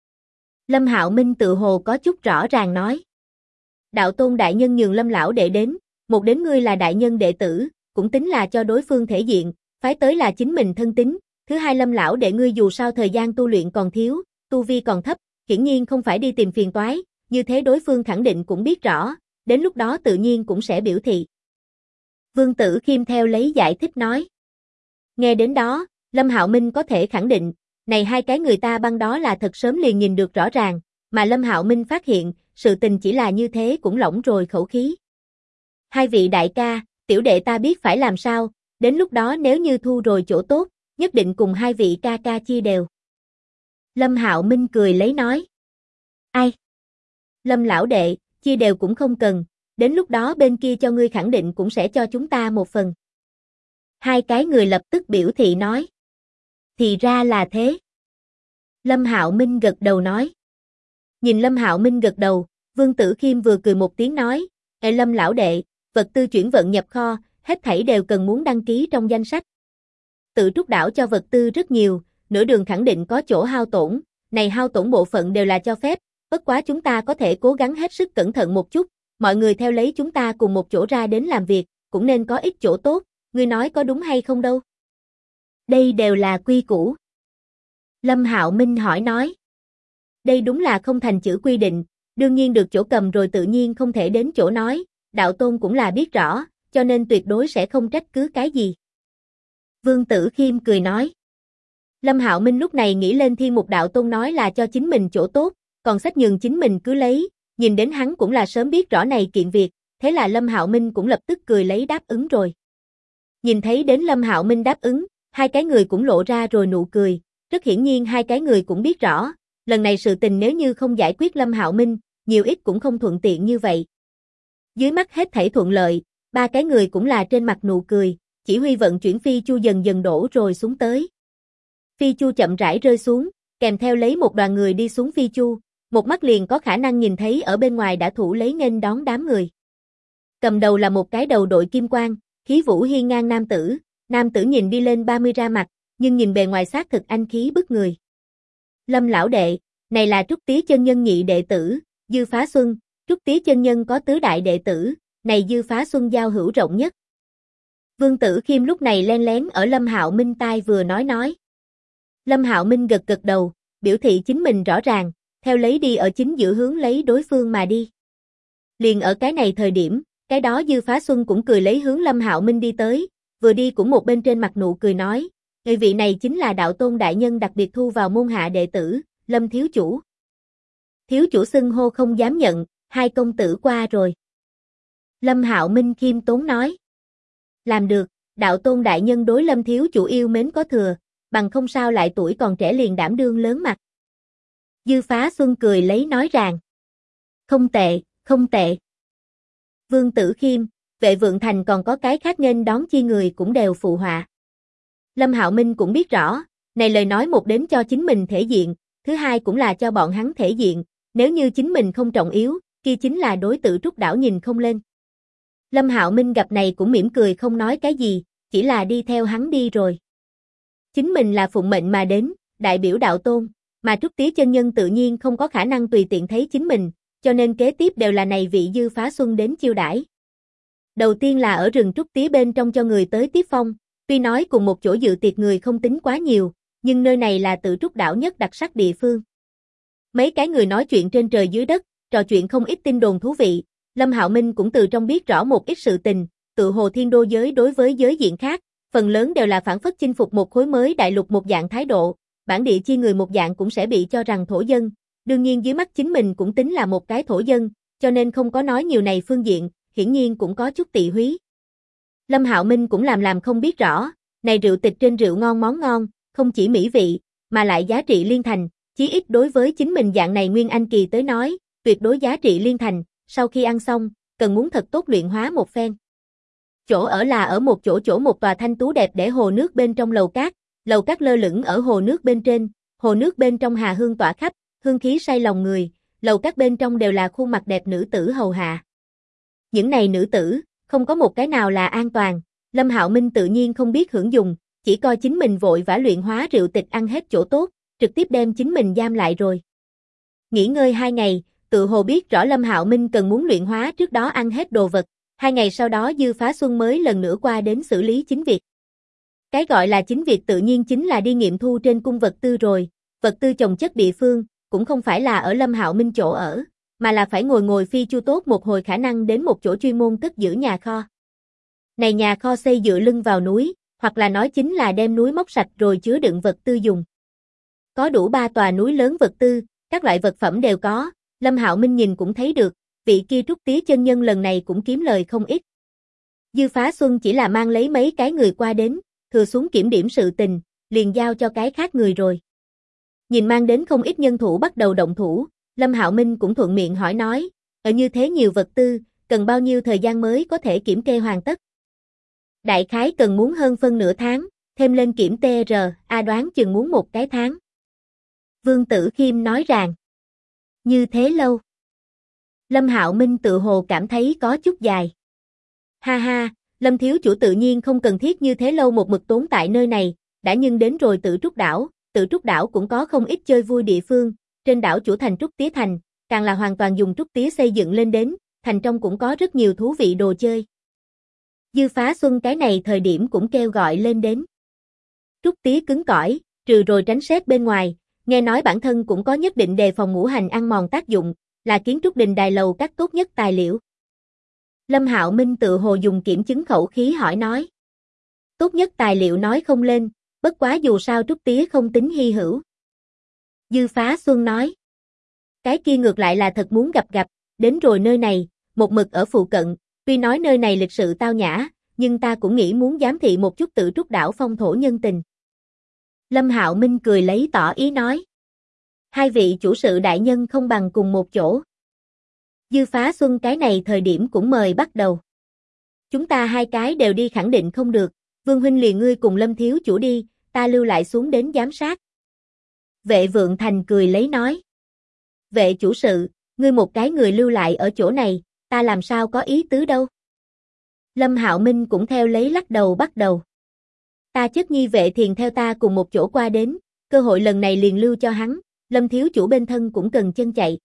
Lâm Hạo Minh tự hồ có chút rõ ràng nói. Đạo tôn đại nhân nhường Lâm lão đệ đến, một đến ngươi là đại nhân đệ tử, cũng tính là cho đối phương thể diện, phái tới là chính mình thân tín, Thứ hai, Lâm lão đệ ngươi dù sao thời gian tu luyện còn thiếu, tu vi còn thấp, hiển nhiên không phải đi tìm phiền toái, như thế đối phương khẳng định cũng biết rõ, đến lúc đó tự nhiên cũng sẽ biểu thị. Vương Tử Khiêm theo lấy giải thích nói. Nghe đến đó, Lâm Hạo Minh có thể khẳng định, này hai cái người ta băng đó là thật sớm liền nhìn được rõ ràng, mà Lâm Hạo Minh phát hiện, sự tình chỉ là như thế cũng lỏng rồi khẩu khí. Hai vị đại ca, tiểu đệ ta biết phải làm sao, đến lúc đó nếu như thu rồi chỗ tốt, nhất định cùng hai vị ca ca chia đều. Lâm Hạo Minh cười lấy nói. Ai? Lâm lão đệ, chia đều cũng không cần, đến lúc đó bên kia cho ngươi khẳng định cũng sẽ cho chúng ta một phần. Hai cái người lập tức biểu thị nói. Thì ra là thế. Lâm Hạo Minh gật đầu nói. Nhìn Lâm Hạo Minh gật đầu, Vương Tử Khiêm vừa cười một tiếng nói, Ê Lâm lão đệ, vật tư chuyển vận nhập kho, hết thảy đều cần muốn đăng ký trong danh sách. Tự Trúc đảo cho vật tư rất nhiều, nửa đường khẳng định có chỗ hao tổn, này hao tổn bộ phận đều là cho phép, bất quá chúng ta có thể cố gắng hết sức cẩn thận một chút, mọi người theo lấy chúng ta cùng một chỗ ra đến làm việc, cũng nên có ít chỗ tốt, ngươi nói có đúng hay không đâu? Đây đều là quy củ. Lâm Hạo Minh hỏi nói. Đây đúng là không thành chữ quy định, đương nhiên được chỗ cầm rồi tự nhiên không thể đến chỗ nói, đạo tôn cũng là biết rõ, cho nên tuyệt đối sẽ không trách cứ cái gì. Vương Tử Khiêm cười nói. Lâm Hạo Minh lúc này nghĩ lên Thiên Mục đạo tôn nói là cho chính mình chỗ tốt, còn sách nhường chính mình cứ lấy, nhìn đến hắn cũng là sớm biết rõ này kiện việc, thế là Lâm Hạo Minh cũng lập tức cười lấy đáp ứng rồi. Nhìn thấy đến Lâm Hạo Minh đáp ứng, hai cái người cũng lộ ra rồi nụ cười, rất hiển nhiên hai cái người cũng biết rõ, lần này sự tình nếu như không giải quyết Lâm Hạo Minh, nhiều ít cũng không thuận tiện như vậy. Dưới mắt hết thảy thuận lợi, ba cái người cũng là trên mặt nụ cười, chỉ huy vận chuyển phi chu dần dần đổ rồi xuống tới. Phi chu chậm rãi rơi xuống, kèm theo lấy một đoàn người đi xuống phi chu, một mắt liền có khả năng nhìn thấy ở bên ngoài đã thủ lấy nghênh đón đám người. Cầm đầu là một cái đầu đội kim quang, khí vũ hiên ngang nam tử nhìn đi lên 30 ra mặt, nhưng nhìn bề ngoài xác thực anh khí bức người. Lâm lão đệ, này là Trúc Tía chân nhân nhị đệ tử, Dư Phá Xuân, Trúc Tía chân nhân có tứ đại đệ tử, này Dư Phá Xuân giao hữu rộng nhất. Vương Tử Khiêm lúc này len lén ở Lâm Hạo Minh tai vừa nói. Lâm Hạo Minh gật gật đầu, biểu thị chính mình rõ ràng, theo lấy đi ở chính giữa hướng lấy đối phương mà đi. Liền ở cái này thời điểm, cái đó Dư Phá Xuân cũng cười lấy hướng Lâm Hạo Minh đi tới, vừa đi cũng một bên trên mặt nụ cười nói, người vị này chính là đạo tôn đại nhân đặc biệt thu vào môn hạ đệ tử, Lâm thiếu chủ. Thiếu chủ xưng hô không dám nhận, hai công tử qua rồi. Lâm Hạo Minh khiêm tốn nói. Làm được, đạo tôn đại nhân đối Lâm thiếu chủ yêu mến có thừa, bằng không sao lại tuổi còn trẻ liền đảm đương lớn mặt. Dư Phá Xuân cười lấy nói rằng. Không tệ, không tệ. Vương Tử Khiêm, Vệ Vượng Thành còn có cái khác nghênh đón chi người cũng đều phụ họa. Lâm Hạo Minh cũng biết rõ, này lời nói một đến cho chính mình thể diện, thứ hai cũng là cho bọn hắn thể diện, nếu như chính mình không trọng yếu, kia chính là đối Tử Trúc đảo nhìn không lên. Lâm Hạo Minh gặp này cũng mỉm cười không nói cái gì, chỉ là đi theo hắn đi rồi. Chính mình là phụng mệnh mà đến, đại biểu đạo tôn, mà Trúc Tía chân nhân tự nhiên không có khả năng tùy tiện thấy chính mình, cho nên kế tiếp đều là này vị Dư Phá Xuân đến chiêu đãi. Đầu tiên là ở rừng Trúc Tía bên trong cho người tới tiếp phong, tuy nói cùng một chỗ dự tiệc người không tính quá nhiều, nhưng nơi này là Tử Trúc đảo nhất đặc sắc địa phương. Mấy cái người nói chuyện trên trời dưới đất, trò chuyện không ít tin đồn thú vị, Lâm Hạo Minh cũng từ trong biết rõ một ít sự tình, tự hồ thiên đô giới đối với giới diện khác, phần lớn đều là phản phất chinh phục một khối mới đại lục một dạng thái độ, bản địa chi người một dạng cũng sẽ bị cho rằng thổ dân, đương nhiên dưới mắt chính mình cũng tính là một cái thổ dân, cho nên không có nói nhiều này phương diện, hiển nhiên cũng có chút tị húy. Lâm Hạo Minh cũng làm không biết rõ, này rượu tịch trên rượu ngon món ngon, không chỉ mỹ vị, mà lại giá trị liên thành, chí ít đối với chính mình dạng này Nguyên Anh kỳ tới nói, tuyệt đối giá trị liên thành, sau khi ăn xong, cần muốn thật tốt luyện hóa một phen. Chỗ ở là ở một chỗ một tòa thanh tú đẹp để hồ nước bên trong lầu cát lơ lửng ở hồ nước bên trên, hồ nước bên trong hà hương tỏa khắp, hương khí say lòng người, lầu cát bên trong đều là khuôn mặt đẹp nữ tử hầu hạ. Những này nữ tử, không có một cái nào là an toàn, Lâm Hạo Minh tự nhiên không biết hưởng dùng, chỉ coi chính mình vội vã luyện hóa rượu tịch ăn hết chỗ tốt, trực tiếp đem chính mình giam lại rồi. Nghỉ ngơi 2 ngày, tự hồ biết rõ Lâm Hạo Minh cần muốn luyện hóa trước đó ăn hết đồ vật, 2 ngày sau đó Dư Phá Xuân mới lần nữa qua đến xử lý chính việc. Cái gọi là chính việc tự nhiên chính là đi nghiệm thu trên cung vật tư rồi, vật tư chồng chất địa phương, cũng không phải là ở Lâm Hạo Minh chỗ ở, mà là phải ngồi phi chu tốt một hồi khả năng đến một chỗ chuyên môn cất giữ nhà kho. Này nhà kho xây dựa lưng vào núi, hoặc là nói chính là đem núi móc sạch rồi chứa đựng vật tư dùng. Có đủ 3 tòa núi lớn vật tư, các loại vật phẩm đều có, Lâm Hạo Minh nhìn cũng thấy được, vị kia Trúc Tía chân nhân lần này cũng kiếm lời không ít. Dư Phá Xuân chỉ là mang lấy mấy cái người qua đến, thừa xuống kiểm điểm sự tình, liền giao cho cái khác người rồi. Nhìn mang đến không ít nhân thủ bắt đầu động thủ, Lâm Hạo Minh cũng thuận miệng hỏi nói, ở như thế nhiều vật tư, cần bao nhiêu thời gian mới có thể kiểm kê hoàn tất? Đại khái cần muốn hơn phân nửa tháng, thêm lên kiểm TR, đoán chừng muốn một cái tháng. Vương Tử Khiêm nói rằng, như thế lâu. Lâm Hạo Minh tự hồ cảm thấy có chút dài. Ha ha, Lâm thiếu chủ tự nhiên không cần thiết như thế lâu một mực tốn tại nơi này, đã nhưng đến rồi Tự Trúc đảo cũng có không ít chơi vui địa phương, trên đảo chủ thành Trúc Tía Thành, càng là hoàn toàn dùng Trúc Tía xây dựng lên đến, thành trong cũng có rất nhiều thú vị đồ chơi. Dư Phá Xuân cái này thời điểm cũng kêu gọi lên đến. Trúc Tía cứng cỏi, trừ rồi tránh sét bên ngoài, nghe nói bản thân cũng có nhất định đề phòng ngũ hành ăn mòn tác dụng, là kiến trúc đình đài lầu các tốt nhất tài liệu. Lâm Hạo Minh tự hồ dùng kiểm chứng khẩu khí hỏi nói. Tốt nhất tài liệu nói không lên, bất quá dù sao Trúc Tía không tính hy hữu. Dư Phá Xuân nói. Cái kia ngược lại là thật muốn gặp, đến rồi nơi này, một mực ở phụ cận, tuy nói nơi này lịch sự tao nhã, nhưng ta cũng nghĩ muốn giám thị một chút Tự Trúc đảo phong thổ nhân tình. Lâm Hạo Minh cười lấy tỏ ý nói. Hai vị chủ sự đại nhân không bằng cùng một chỗ. Dư Phá Xuân cái này thời điểm cũng mời bắt đầu. Chúng ta hai cái đều đi khẳng định không được, Vương huynh liền ngươi cùng Lâm thiếu chủ đi, ta lưu lại xuống đến giám sát. Vệ Vượng Thành cười lấy nói. Vệ chủ sự, ngươi một cái người lưu lại ở chỗ này, ta làm sao có ý tứ đâu. Lâm Hạo Minh cũng theo lấy lắc đầu bắt đầu. Ta chất nhi Vệ Thiền theo ta cùng một chỗ qua đến, cơ hội lần này liền lưu cho hắn, Lâm thiếu chủ bên thân cũng cần chân chạy.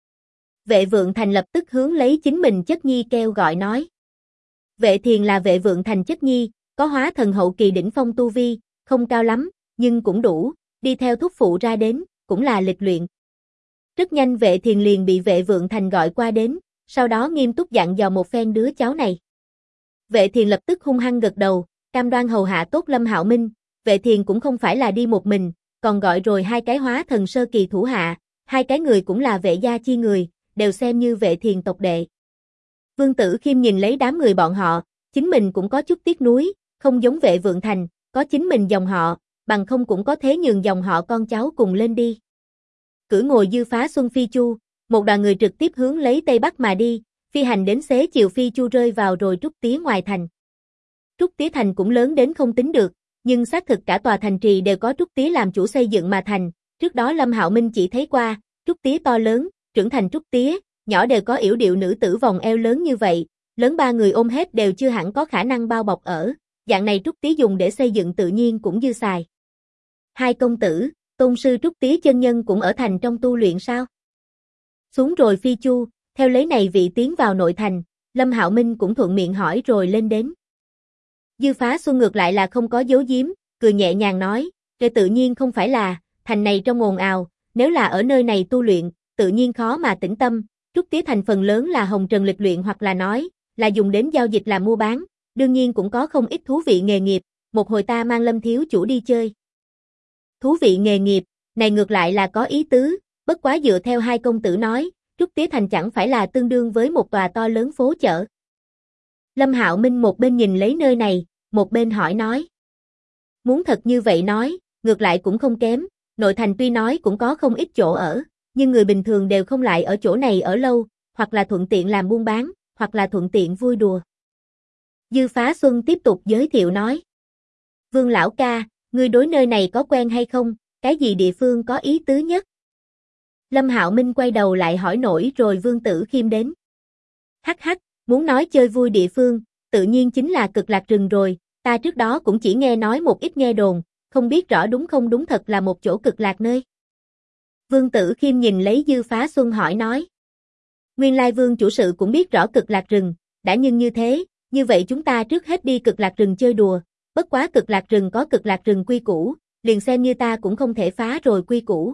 Vệ Vượng Thành lập tức hướng lấy chính mình chất nhi kêu gọi nói. Vệ Thiền là Vệ Vượng Thành chất nhi, có hóa thần hậu kỳ đỉnh phong tu vi, không cao lắm, nhưng cũng đủ, đi theo thúc phụ ra đến, cũng là lịch luyện. Rất nhanh Vệ Thiền liền bị Vệ Vượng Thành gọi qua đến, sau đó nghiêm túc dặn dò một phen đứa cháu này. Vệ Thiền lập tức hung hăng gật đầu, cam đoan hầu hạ tốt Lâm Hạo Minh, Vệ Thiền cũng không phải là đi một mình, còn gọi rồi hai cái hóa thần sơ kỳ thủ hạ, hai cái người cũng là Vệ gia chi người, đều xem như Vệ Thiền tộc đệ. Vương Tử Khiêm nhìn lấy đám người bọn họ, chính mình cũng có chút tiếc nuối, không giống Vệ Vượng Thành, có chính mình dòng họ, bằng không cũng có thế nhường dòng họ con cháu cùng lên đi. Cử ngồi Dư Phá Xuân phi chu, một đoàn người trực tiếp hướng lấy Tây Bắc mà đi, phi hành đến xế chiều phi chu rơi vào rồi Trúc Tía ngoài thành. Trúc Tía thành cũng lớn đến không tính được, nhưng xác thực cả tòa thành trì đều có Trúc Tía làm chủ xây dựng mà thành, trước đó Lâm Hạo Minh chỉ thấy qua, Trúc Tía to lớn, trưởng thành Trúc Tía, nhỏ đều có yểu điệu nữ tử vòng eo lớn như vậy, lớn ba người ôm hết đều chưa hẳn có khả năng bao bọc ở, dạng này Trúc Tía dùng để xây dựng tự nhiên cũng dư xài. Hai công tử, tôn sư Trúc Tía chân nhân cũng ở thành trong tu luyện sao? Xuống rồi phi chu, theo lấy này vị tiến vào nội thành, Lâm Hạo Minh cũng thuận miệng hỏi rồi lên đến. Dư Phá Xuân ngược lại là không có giấu giếm, cười nhẹ nhàng nói, "Kể tự nhiên không phải là, thành này trong ồn ào, nếu là ở nơi này tu luyện, tự nhiên khó mà tĩnh tâm, Trúc Tía thành phần lớn là hồng trần lịch luyện hoặc là nói, là dùng đến giao dịch làm mua bán, đương nhiên cũng có không ít thú vị nghề nghiệp, một hồi ta mang Lâm thiếu chủ đi chơi." Thú vị nghề nghiệp, này ngược lại là có ý tứ, bất quá dựa theo hai công tử nói, Trúc Tía thành chẳng phải là tương đương với một tòa to lớn phố chợ. Lâm Hạo Minh một bên nhìn lấy nơi này, một bên hỏi nói. Muốn thật như vậy nói, ngược lại cũng không kém, nội thành tuy nói cũng có không ít chỗ ở, nhưng người bình thường đều không lại ở chỗ này ở lâu, hoặc là thuận tiện làm buôn bán, hoặc là thuận tiện vui đùa. Dư Phá Xuân tiếp tục giới thiệu nói. Vương lão ca, ngươi đối nơi này có quen hay không, cái gì địa phương có ý tứ nhất? Lâm Hạo Minh quay đầu lại hỏi nổi rồi Vương Tử Khiêm đến. Hắc hắc, muốn nói chơi vui địa phương, tự nhiên chính là Cực Lạc rừng rồi, ta trước đó cũng chỉ nghe nói một ít nghe đồn, không biết rõ đúng không đúng thật là một chỗ cực lạc nơi. Vương Tử Khiêm nhìn lấy Dư Phá Xuân hỏi nói. Nguyên lai Vương chủ sự cũng biết rõ Cực Lạc rừng, đã nhưng như thế, như vậy chúng ta trước hết đi Cực Lạc rừng chơi đùa, bất quá Cực Lạc rừng có Cực Lạc rừng quy củ, liền xem như ta cũng không thể phá rồi quy củ.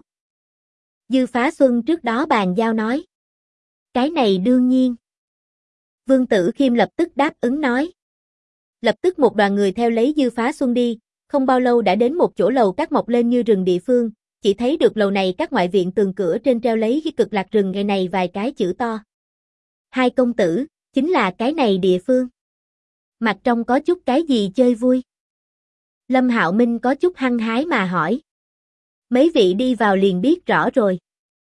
Dư Phá Xuân trước đó bàn giao nói. Cái này đương nhiên. Vương Tử Khiêm lập tức đáp ứng nói. Lập tức một đoàn người theo lấy Dư Phá Xuân đi, không bao lâu đã đến một chỗ lầu các mọc lên như rừng địa phương, chỉ thấy được lầu này các ngoại viện tường cửa trên treo lấy cái Cực Lạc rừng ngày này vài cái chữ to. Hai công tử, chính là cái này địa phương. Mặt trong có chút cái gì chơi vui? Lâm Hạo Minh có chút hăng hái mà hỏi. Mấy vị đi vào liền biết rõ rồi.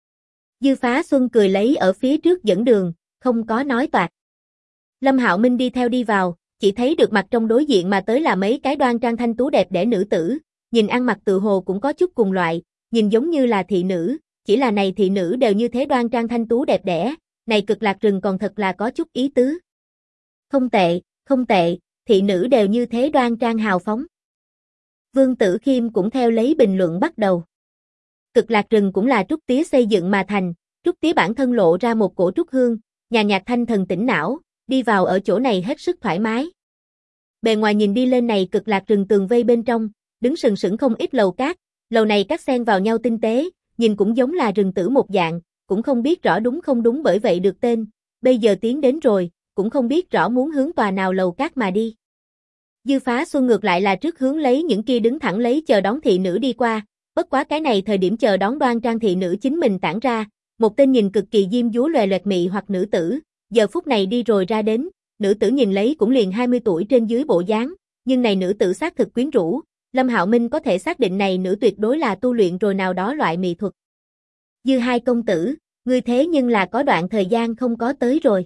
Dư Phá Xuân cười lấy ở phía trước dẫn đường, không có nói toạc. Lâm Hạo Minh đi theo đi vào, chỉ thấy được mặt trong đối diện mà tới là mấy cái đoan trang thanh tú đẹp đẽ nữ tử, nhìn ăn mặc tự hồ cũng có chút cùng loại, nhìn giống như là thị nữ, chỉ là này thị nữ đều như thế đoan trang thanh tú đẹp đẽ, này Cực Lạc rừng còn thật là có chút ý tứ. Không tệ, không tệ, thị nữ đều như thế đoan trang hào phóng. Vương Tử Khiêm cũng theo lấy bình luận bắt đầu. Cực Lạc rừng cũng là trúc tía xây dựng mà thành, trúc tía bản thân lộ ra một cổ trúc hương, nhàn nhạt thanh thần tỉnh não, đi vào ở chỗ này hết sức thoải mái. Bề ngoài nhìn đi lên này Cực Lạc rừng tường vây bên trong, đứng sừng sững không ít lầu cát, lầu này cát xen vào nhau tinh tế, nhìn cũng giống là rừng tử một dạng, cũng không biết rõ đúng không đúng bởi vậy được tên, bây giờ tiến đến rồi, cũng không biết rõ muốn hướng tòa nào lầu cát mà đi. Dư Phá Xuân ngược lại là trước hướng lấy những kia đứng thẳng lấy chờ đón thị nữ đi qua, bất quá cái này thời điểm chờ đón đoan trang thị nữ chính mình tản ra, một tên nhìn cực kỳ diêm dúa loè loẹt mị hoặc nữ tử, giờ phút này đi rồi ra đến, nữ tử nhìn lấy cũng liền 20 tuổi trên dưới bộ dáng, nhưng này nữ tử xác thực quyến rũ, Lâm Hạo Minh có thể xác định này nữ tuyệt đối là tu luyện rồi nào đó loại mỹ thuật. Dư hai công tử, ngươi thế nhưng là có đoạn thời gian không có tới rồi.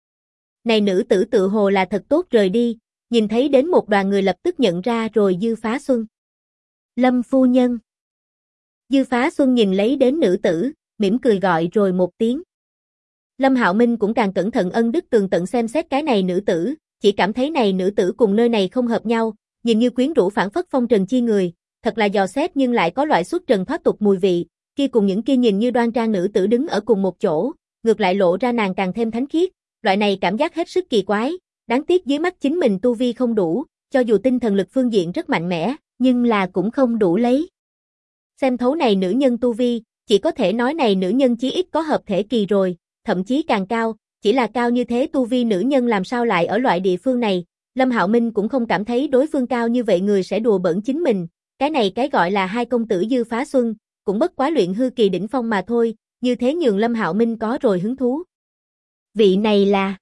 Này nữ tử tự hồ là thật tốt rời đi, nhìn thấy đến một đoàn người lập tức nhận ra rồi Dư Phá Xuân. Lâm phu nhân. Dư Phá Xuân nhìn lấy đến nữ tử, mỉm cười gọi rồi một tiếng. Lâm Hạo Minh cũng càng cẩn thận ân đức tường tận xem xét cái này nữ tử, chỉ cảm thấy này nữ tử cùng nơi này không hợp nhau, nhìn như quyến rũ phảng phất phong trần chi người, thật là dò xét nhưng lại có loại xuất trần thoát tục mùi vị, kia cùng những kia nhìn như đoan trang nữ tử đứng ở cùng một chỗ, ngược lại lộ ra nàng càng thêm thánh khiết, loại này cảm giác hết sức kỳ quái, đáng tiếc dưới mắt chính mình tu vi không đủ, cho dù tinh thần lực phương diện rất mạnh mẽ, nhưng là cũng không đủ lấy. Xem thấu này nữ nhân tu vi, chỉ có thể nói này nữ nhân chí ít có hợp thể kỳ rồi, thậm chí càng cao, chỉ là cao như thế tu vi nữ nhân làm sao lại ở loại địa phương này, Lâm Hạo Minh cũng không cảm thấy đối phương cao như vậy người sẽ đùa bỡn chính mình, cái này cái gọi là hai công tử Dư Phá Xuân, cũng bất quá luyện hư kỳ đỉnh phong mà thôi, như thế nhường Lâm Hạo Minh có rồi hứng thú. Vị này là...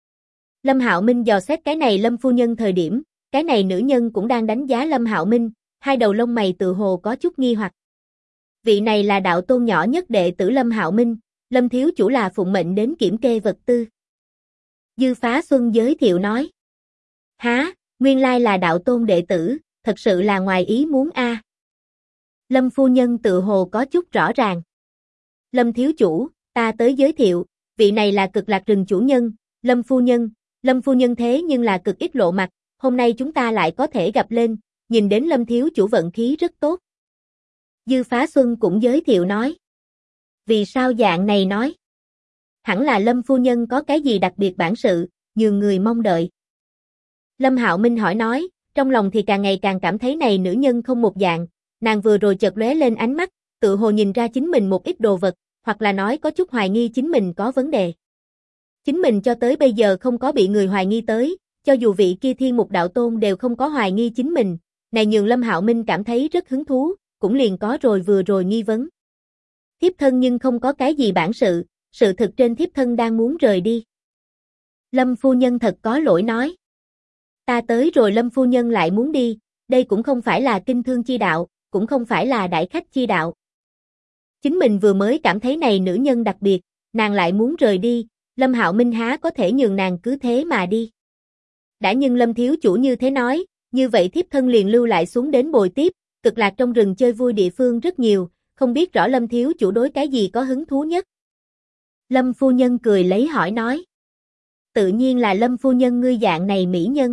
Lâm Hạo Minh dò xét cái này Lâm phu nhân thời điểm, cái này nữ nhân cũng đang đánh giá Lâm Hạo Minh, hai đầu lông mày tự hồ có chút nghi hoặc. Vị này là đạo tôn nhỏ nhất đệ tử Lâm Hạo Minh, Lâm thiếu chủ là phụng mệnh đến kiểm kê vật tư. Dư Phá Xuân giới thiệu nói. Há, nguyên lai là đạo tôn đệ tử, thật sự là ngoài ý muốn a. Lâm phu nhân tự hồ có chút rõ ràng. Lâm thiếu chủ, ta tới giới thiệu, vị này là Cực Lạc rừng chủ nhân, Lâm phu nhân thế nhưng là cực ít lộ mặt, hôm nay chúng ta lại có thể gặp lên, nhìn đến Lâm thiếu chủ vận khí rất tốt. Dư Phá Xuân cũng giới thiệu nói. Vì sao dạng này nói? Hẳn là Lâm phu nhân có cái gì đặc biệt bản sự, nhường người mong đợi. Lâm Hạo Minh hỏi nói, trong lòng thì càng ngày càng cảm thấy này nữ nhân không một dạng, nàng vừa rồi chợt lóe lên ánh mắt, tự hồ nhìn ra chính mình một ít đồ vật, hoặc là nói có chút hoài nghi chính mình có vấn đề. Chính mình cho tới bây giờ không có bị người hoài nghi tới, cho dù vị kia Thiên Mục đạo tôn đều không có hoài nghi chính mình, này nhường Lâm Hạo Minh cảm thấy rất hứng thú, cũng liền có rồi vừa rồi nghi vấn. Thiếp thân nhưng không có cái gì bản sự, sự thực trên thiếp thân đang muốn rời đi. Lâm phu nhân thật có lỗi nói. Ta tới rồi Lâm phu nhân lại muốn đi, đây cũng không phải là kinh thương chi đạo, cũng không phải là đại khách chi đạo. Chính mình vừa mới cảm thấy này nữ nhân đặc biệt, nàng lại muốn rời đi, Lâm Hạo Minh há có thể nhường nàng cứ thế mà đi. Đã nhưng Lâm thiếu chủ như thế nói, như vậy thiếp thân liền lưu lại xuống đến bồi tiếp, Cực Lạc trong rừng chơi vui địa phương rất nhiều, không biết rõ Lâm thiếu chủ đối cái gì có hứng thú nhất. Lâm phu nhân cười lấy hỏi nói. Tự nhiên là Lâm phu nhân ngươi dạng này mỹ nhân.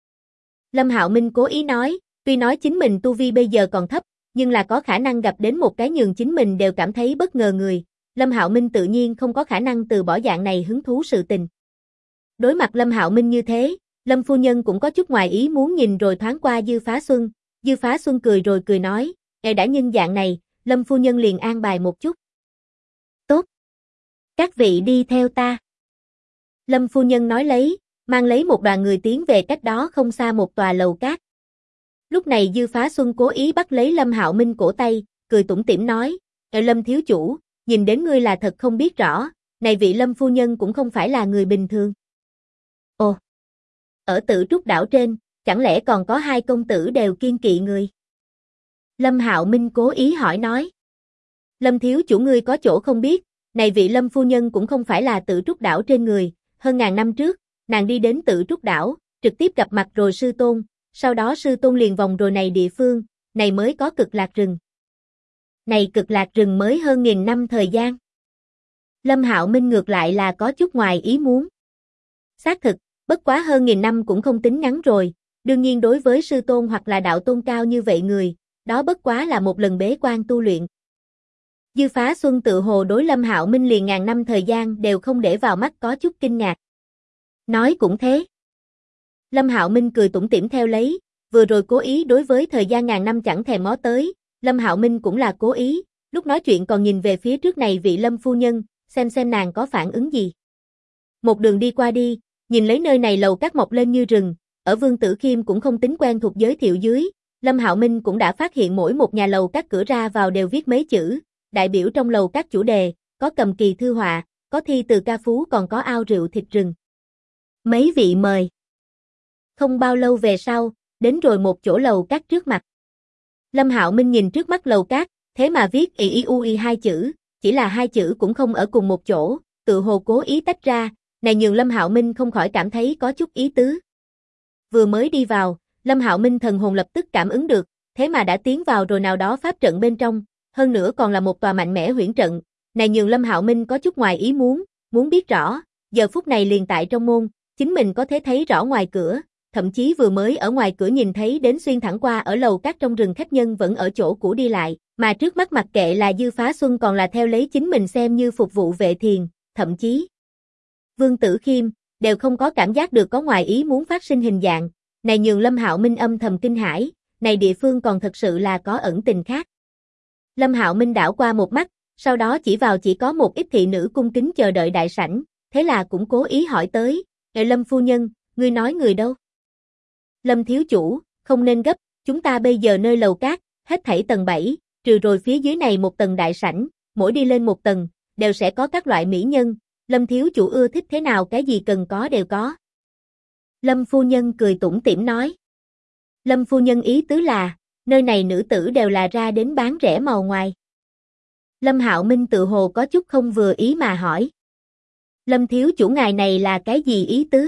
Lâm Hạo Minh cố ý nói, tuy nói chính mình tu vi bây giờ còn thấp, nhưng là có khả năng gặp đến một cái nhường chính mình đều cảm thấy bất ngờ người, Lâm Hạo Minh tự nhiên không có khả năng từ bỏ dạng này hứng thú sự tình. Đối mặt Lâm Hạo Minh như thế, Lâm phu nhân cũng có chút ngoài ý muốn nhìn rồi thoáng qua Dư Phá Xuân. Dư Phá Xuân cười rồi cười nói, đã nhân dạng này, Lâm phu nhân liền an bài một chút. Tốt. Các vị đi theo ta. Lâm phu nhân nói lấy, mang lấy một đoàn người tiến về cách đó không xa một tòa lầu cát. Lúc này Dư Phá Xuân cố ý bắt lấy Lâm Hạo Minh cổ tay, cười tủm tỉm nói, Lâm thiếu chủ, nhìn đến ngươi là thật không biết rõ, này vị Lâm phu nhân cũng không phải là người bình thường. Ồ, ở Tử Trúc đảo trên, chẳng lẽ còn có hai công tử đều kiêng kỵ người? Lâm Hạo Minh cố ý hỏi nói. Lâm thiếu chủ ngươi có chỗ không biết, này vị Lâm phu nhân cũng không phải là Tử Trúc đảo trên người, hơn ngàn năm trước, nàng đi đến Tử Trúc đảo, trực tiếp gặp mặt rồi sư tôn, sau đó sư tôn liền vòng rồi này địa phương, này mới có Cực Lạc rừng. Này Cực Lạc rừng mới hơn 1000 năm thời gian. Lâm Hạo Minh ngược lại là có chút ngoài ý muốn. Xác thực, bất quá hơn 1000 năm cũng không tính ngắn rồi, đương nhiên đối với sư tôn hoặc là đạo tôn cao như vậy người, đó bất quá là một lần bế quan tu luyện. Dư Phá Xuân tự hồ đối Lâm Hạo Minh liền ngàn năm thời gian đều không để vào mắt có chút kinh ngạc. Nói cũng thế. Lâm Hạo Minh cười tủm tỉm theo lấy, vừa rồi cố ý đối với thời gian ngàn năm chẳng thèm ngó tới, Lâm Hạo Minh cũng là cố ý, lúc nói chuyện còn nhìn về phía trước này vị Lâm phu nhân, xem nàng có phản ứng gì. Một đường đi qua đi, nhìn lấy nơi này lầu các mọc lên như rừng, ở Vương Tử Khiêm cũng không tính quen thuộc giới thiệu dưới, Lâm Hạo Minh cũng đã phát hiện mỗi một nhà lầu các cửa ra vào đều viết mấy chữ, đại biểu trong lầu các chủ đề, có cầm kỳ thư họa, có thi từ ca phú còn có ao rượu thịt rừng. Mấy vị mời. Không bao lâu về sau, đến rồi một chỗ lầu các trước mặt. Lâm Hạo Minh nhìn trước mắt lầu các, thế mà viết y hai chữ, chỉ là hai chữ cũng không ở cùng một chỗ, tự hồ cố ý tách ra, này nhường Lâm Hạo Minh không khỏi cảm thấy có chút ý tứ. Vừa mới đi vào, Lâm Hạo Minh thần hồn lập tức cảm ứng được, thế mà đã tiến vào rồi nào đó pháp trận bên trong, hơn nữa còn là một tòa mạnh mẽ huyễn trận, này nhường Lâm Hạo Minh có chút ngoài ý muốn biết rõ, giờ phút này liền tại trong môn, chính mình có thể thấy rõ ngoài cửa, thậm chí vừa mới ở ngoài cửa nhìn thấy đến xuyên thẳng qua ở lầu các trong rừng khách nhân vẫn ở chỗ cũ đi lại, mà trước mắt mặc kệ là Dư Phá Xuân còn là theo lấy chính mình xem như phục vụ vệ thiền, thậm chí Vương Tử Khiêm đều không có cảm giác được có ngoài ý muốn phát sinh hình dạng, này nhường Lâm Hạo Minh âm thầm kinh hãi, này địa phương còn thật sự là có ẩn tình khác. Lâm Hạo Minh đảo qua một mắt, sau đó chỉ vào chỉ có một ít thị nữ cung kính chờ đợi đại sảnh, thế là cũng cố ý hỏi tới, Lâm phu nhân, ngươi nói người đâu? Lâm thiếu chủ, không nên gấp, chúng ta bây giờ nơi lầu cát, hết thảy tầng 7, trừ rồi phía dưới này một tầng đại sảnh, mỗi đi lên một tầng, đều sẽ có các loại mỹ nhân, Lâm thiếu chủ ưa thích thế nào cái gì cần có đều có. Lâm phu nhân cười tủm tỉm nói. Lâm phu nhân ý tứ là, nơi này nữ tử đều là ra đến bán rẻ màu ngoài. Lâm Hạo Minh tự hồ có chút không vừa ý mà hỏi. Lâm thiếu chủ ngài này là cái gì ý tứ?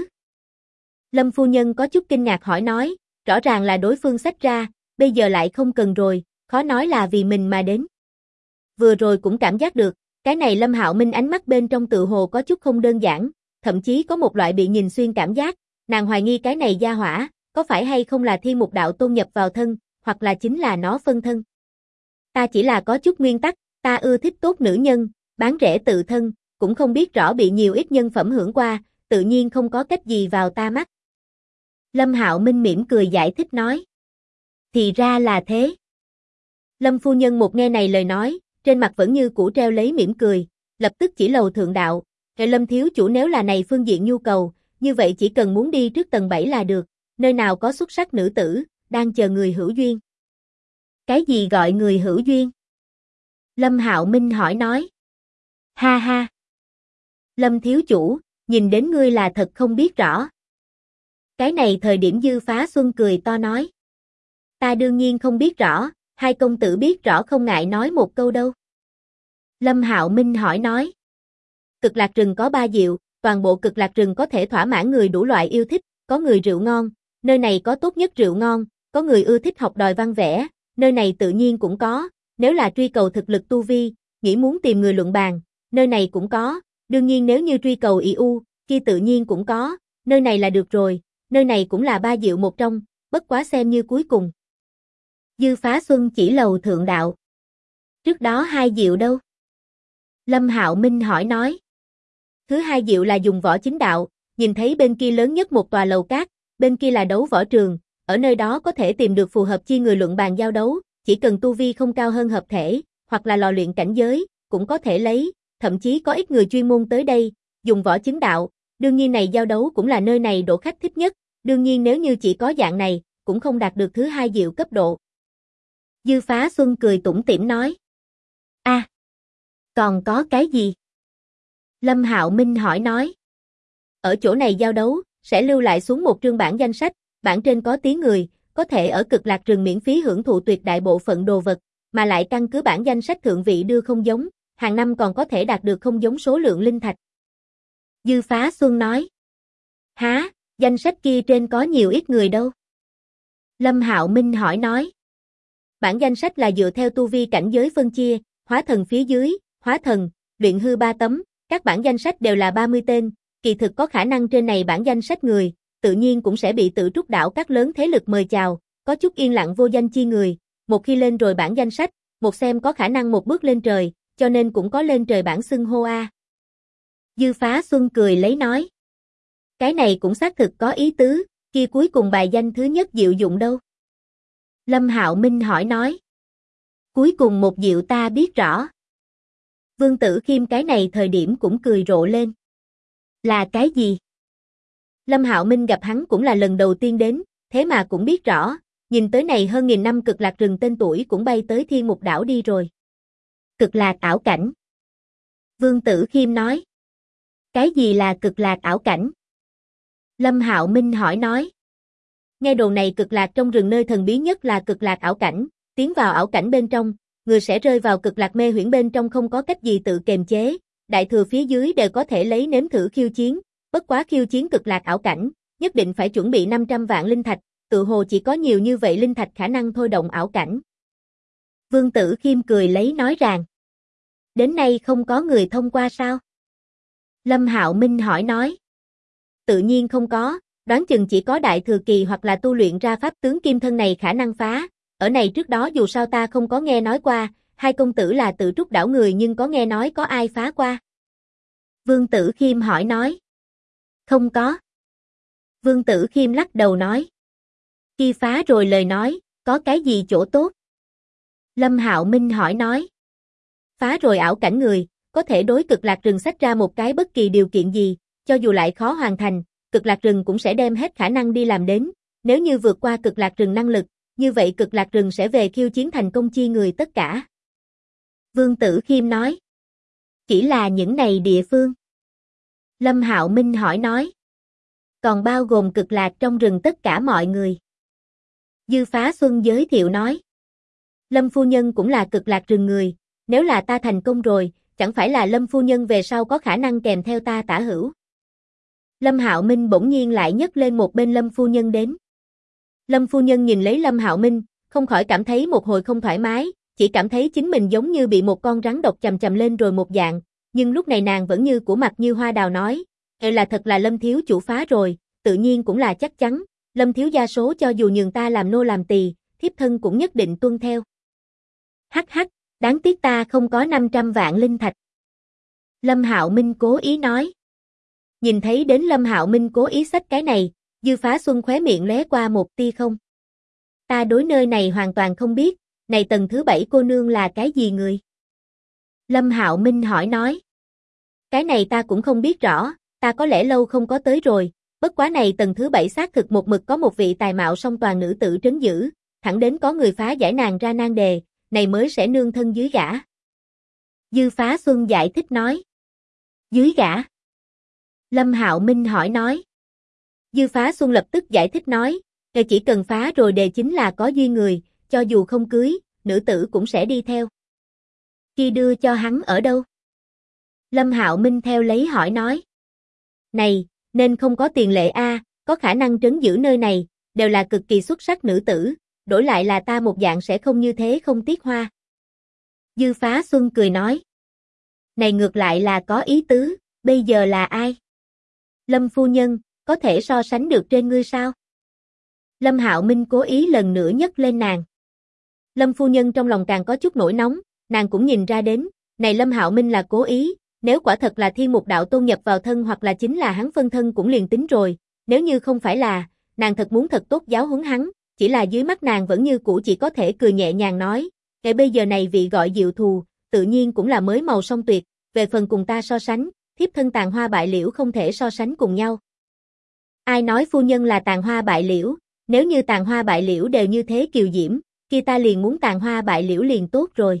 Lâm phu nhân có chút kinh ngạc hỏi nói, rõ ràng là đối phương xách ra, bây giờ lại không cần rồi, khó nói là vì mình mà đến. Vừa rồi cũng cảm giác được, cái này Lâm Hạo Minh ánh mắt bên trong tự hồ có chút không đơn giản, thậm chí có một loại bị nhìn xuyên cảm giác, nàng hoài nghi cái này gia hỏa, có phải hay không là Thiên Mục Đạo Tôn nhập vào thân, hoặc là chính là nó phân thân. Ta chỉ là có chút nguyên tắc, ta ưa thích tốt nữ nhân, bán rẻ tự thân, cũng không biết rõ bị nhiều ít nhân phẩm hưởng qua, tự nhiên không có cách gì vào ta mắt. Lâm Hạo Minh mỉm cười giải thích nói. Thì ra là thế. Lâm phu nhân một nghe này lời nói, trên mặt vẫn như cũ treo lấy mỉm cười, lập tức chỉ lầu thượng đạo, Lâm thiếu chủ nếu là này phương diện nhu cầu, như vậy chỉ cần muốn đi trước tầng 7 là được, nơi nào có xuất sắc nữ tử, đang chờ người hữu duyên. Cái gì gọi người hữu duyên? Lâm Hạo Minh hỏi nói. Ha ha. Lâm thiếu chủ, nhìn đến ngươi là thật không biết rõ. Cái này thời điểm Dư Phá Xuân cười to nói. Ta đương nhiên không biết rõ, hai công tử biết rõ không ngại nói một câu đâu. Lâm Hạo Minh hỏi nói. Cực Lạc rừng có 3 diệu, toàn bộ Cực Lạc rừng có thể thỏa mãn người đủ loại yêu thích, có người rượu ngon, nơi này có tốt nhất rượu ngon, có người ưa thích học đòi văn vẽ, nơi này tự nhiên cũng có, nếu là truy cầu thực lực tu vi, nghĩ muốn tìm người luận bàn, nơi này cũng có, đương nhiên nếu như truy cầu kia tự nhiên cũng có, nơi này là được rồi, nơi này cũng là 3 diệu một trong, bất quá xem như cuối cùng. Dư Phá Xuân chỉ lầu thượng đạo. Trước đó 2 diệu đâu? Lâm Hạo Minh hỏi nói. Thứ 2 diệu là dùng võ chính đạo, nhìn thấy bên kia lớn nhất một tòa lầu cát, bên kia là đấu võ trường, ở nơi đó có thể tìm được phù hợp chi người luận bàn giao đấu, chỉ cần tu vi không cao hơn hợp thể, hoặc là lò luyện cảnh giới, cũng có thể lấy, thậm chí có ít người chuyên môn tới đây, dùng võ chứng đạo, đương nhiên này giao đấu cũng là nơi này độ khách thích nhất, đương nhiên nếu như chỉ có dạng này, cũng không đạt được thứ hai diệu cấp độ. Dư Phá Xuân cười tủm tỉm nói. Còn có cái gì? Lâm Hạo Minh hỏi nói. Ở chỗ này giao đấu, sẽ lưu lại xuống một trương bản danh sách, bản trên có tiếng người, có thể ở Cực Lạc rừng miễn phí hưởng thụ tuyệt đại bộ phận đồ vật, mà lại căn cứ bản danh sách thượng vị đưa không giống, hàng năm còn có thể đạt được không giống số lượng linh thạch. Dư Phá Xuân nói. Hả, danh sách kia trên có nhiều ít người đâu? Lâm Hạo Minh hỏi nói. Bản danh sách là dựa theo tu vi cảnh giới phân chia, hóa thần phía dưới, hóa thần, luyện hư 3 tấm, các bản danh sách đều là 30 tên, kỳ thực có khả năng trên này bản danh sách người, tự nhiên cũng sẽ bị Tử Trúc đảo các lớn thế lực mời chào, có chút yên lặng vô danh chi người, một khi lên rồi bản danh sách, một xem có khả năng một bước lên trời, cho nên cũng có lên trời bản xưng hô a. Dư Phá Xuân cười lấy nói. Cái này cũng xác thực có ý tứ, kia cuối cùng bài danh thứ nhất diệu dụng đâu? Lâm Hạo Minh hỏi nói. Cuối cùng một diệu ta biết rõ. Vương Tử Khiêm cái này thời điểm cũng cười rộ lên. Là cái gì? Lâm Hạo Minh gặp hắn cũng là lần đầu tiên đến, thế mà cũng biết rõ, nhìn tới này hơn 1000 năm Cực Lạc rừng tên tuổi cũng bay tới Thiên Mục đảo đi rồi. Cực Lạc ảo cảnh. Vương Tử Khiêm nói. Cái gì là Cực Lạc ảo cảnh? Lâm Hạo Minh hỏi nói. Nghe đồn này Cực Lạc trong rừng nơi thần bí nhất là Cực Lạc ảo cảnh, tiến vào ảo cảnh bên trong, người sẽ rơi vào Cực Lạc mê huyễn bên trong không có cách gì tự kiềm chế, đại thừa phía dưới đều có thể lấy nếm thử khiêu chiến, bất quá khiêu chiến Cực Lạc ảo cảnh, nhất định phải chuẩn bị 500 vạn linh thạch, tự hồ chỉ có nhiều như vậy linh thạch khả năng thôi động ảo cảnh. Vương Tử Khiêm cười lấy nói rằng, đến nay không có người thông qua sao? Lâm Hạo Minh hỏi nói, tự nhiên không có, đoán chừng chỉ có đại thừa kỳ hoặc là tu luyện ra pháp tướng kim thân này khả năng phá, ở này trước đó dù sao ta không có nghe nói qua, hai công tử là Tử Trúc đảo người nhưng có nghe nói có ai phá qua? Vương Tử Khiêm hỏi nói, không có. Vương Tử Khiêm lắc đầu nói, khi phá rồi lời nói, có cái gì chỗ tốt? Lâm Hạo Minh hỏi nói, phá rồi ảo cảnh người, có thể đối Cực Lạc rừng xách ra một cái bất kỳ điều kiện gì, cho dù lại khó hoàn thành, Cực Lạc rừng cũng sẽ đem hết khả năng đi làm đến, nếu như vượt qua Cực Lạc rừng năng lực, như vậy Cực Lạc rừng sẽ về khiêu chiến thành công chi người tất cả. Vương Tử Khiêm nói, chỉ là những này địa phương. Lâm Hạo Minh hỏi nói, còn bao gồm Cực Lạc trong rừng tất cả mọi người. Dư Phá Xuân giới thiệu nói, Lâm phu nhân cũng là Cực Lạc rừng người, nếu là ta thành công rồi, chẳng phải là Lâm phu nhân về sau có khả năng kèm theo ta tả hữu. Lâm Hạo Minh bỗng nhiên lại nhấc lên một bên Lâm phu nhân đến. Lâm phu nhân nhìn lấy Lâm Hạo Minh, không khỏi cảm thấy một hồi không thoải mái, chỉ cảm thấy chính mình giống như bị một con rắn độc chầm chầm lên rồi một dạng, nhưng lúc này nàng vẫn như của mặt như hoa đào nói, là thật là Lâm thiếu chủ phá rồi, tự nhiên cũng là chắc chắn, Lâm thiếu gia số cho dù nhường ta làm nô làm tỳ, thiếp thân cũng nhất định tuân theo. Hắc hắc, đáng tiếc ta không có 500 vạn linh thạch. Lâm Hạo Minh cố ý nói. Nhìn thấy đến Lâm Hạo Minh cố ý xách cái này, Dư Phá Xuân khóe miệng lóe qua một tia không. Ta đối nơi này hoàn toàn không biết, này tầng thứ 7 cô nương là cái gì người? Lâm Hạo Minh hỏi nói. Cái này ta cũng không biết rõ, ta có lẽ lâu không có tới rồi, bất quá này tầng thứ 7 xác thực một mực có một vị tài mạo song toàn nữ tử trấn giữ, thẳng đến có người phá giải nàng ra nan đề, này mới sẽ nương thân dưới gã. Dư Phá Xuân giải thích nói. Dưới gã? Lâm Hạo Minh hỏi nói. Dư Phá Xuân lập tức giải thích nói, chỉ cần phá rồi đề chính là có duyên người, cho dù không cưới, nữ tử cũng sẽ đi theo. Khi đưa cho hắn ở đâu? Lâm Hạo Minh theo lấy hỏi nói. Này, nên không có tiền lệ a, có khả năng trấn giữ nơi này, đều là cực kỳ xuất sắc nữ tử, đổi lại là ta một dạng sẽ không như thế không tiếc hoa. Dư Phá Xuân cười nói. Này ngược lại là có ý tứ, bây giờ là ai? Lâm phu nhân, có thể so sánh được trên ngươi sao? Lâm Hạo Minh cố ý lần nữa nhấc lên nàng. Lâm phu nhân trong lòng càng có chút nổi nóng, nàng cũng nhìn ra đến, này Lâm Hạo Minh là cố ý, nếu quả thật là Thiên Mục đạo tôn nhập vào thân hoặc là chính là hắn phân thân cũng liền tính rồi, nếu như không phải là, nàng thật muốn thật tốt giáo huấn hắn, chỉ là dưới mắt nàng vẫn như cũ chỉ có thể cười nhẹ nhàng nói, "Kể bây giờ này vị gọi Diệu Thù, tự nhiên cũng là mới màu song tuyệt, về phần cùng ta so sánh, thiếp thân tàn hoa bại liễu không thể so sánh cùng nhau." "Ai nói phu nhân là tàn hoa bại liễu, nếu như tàn hoa bại liễu đều như thế kiều diễm, kia ta liền muốn tàn hoa bại liễu liền tốt rồi."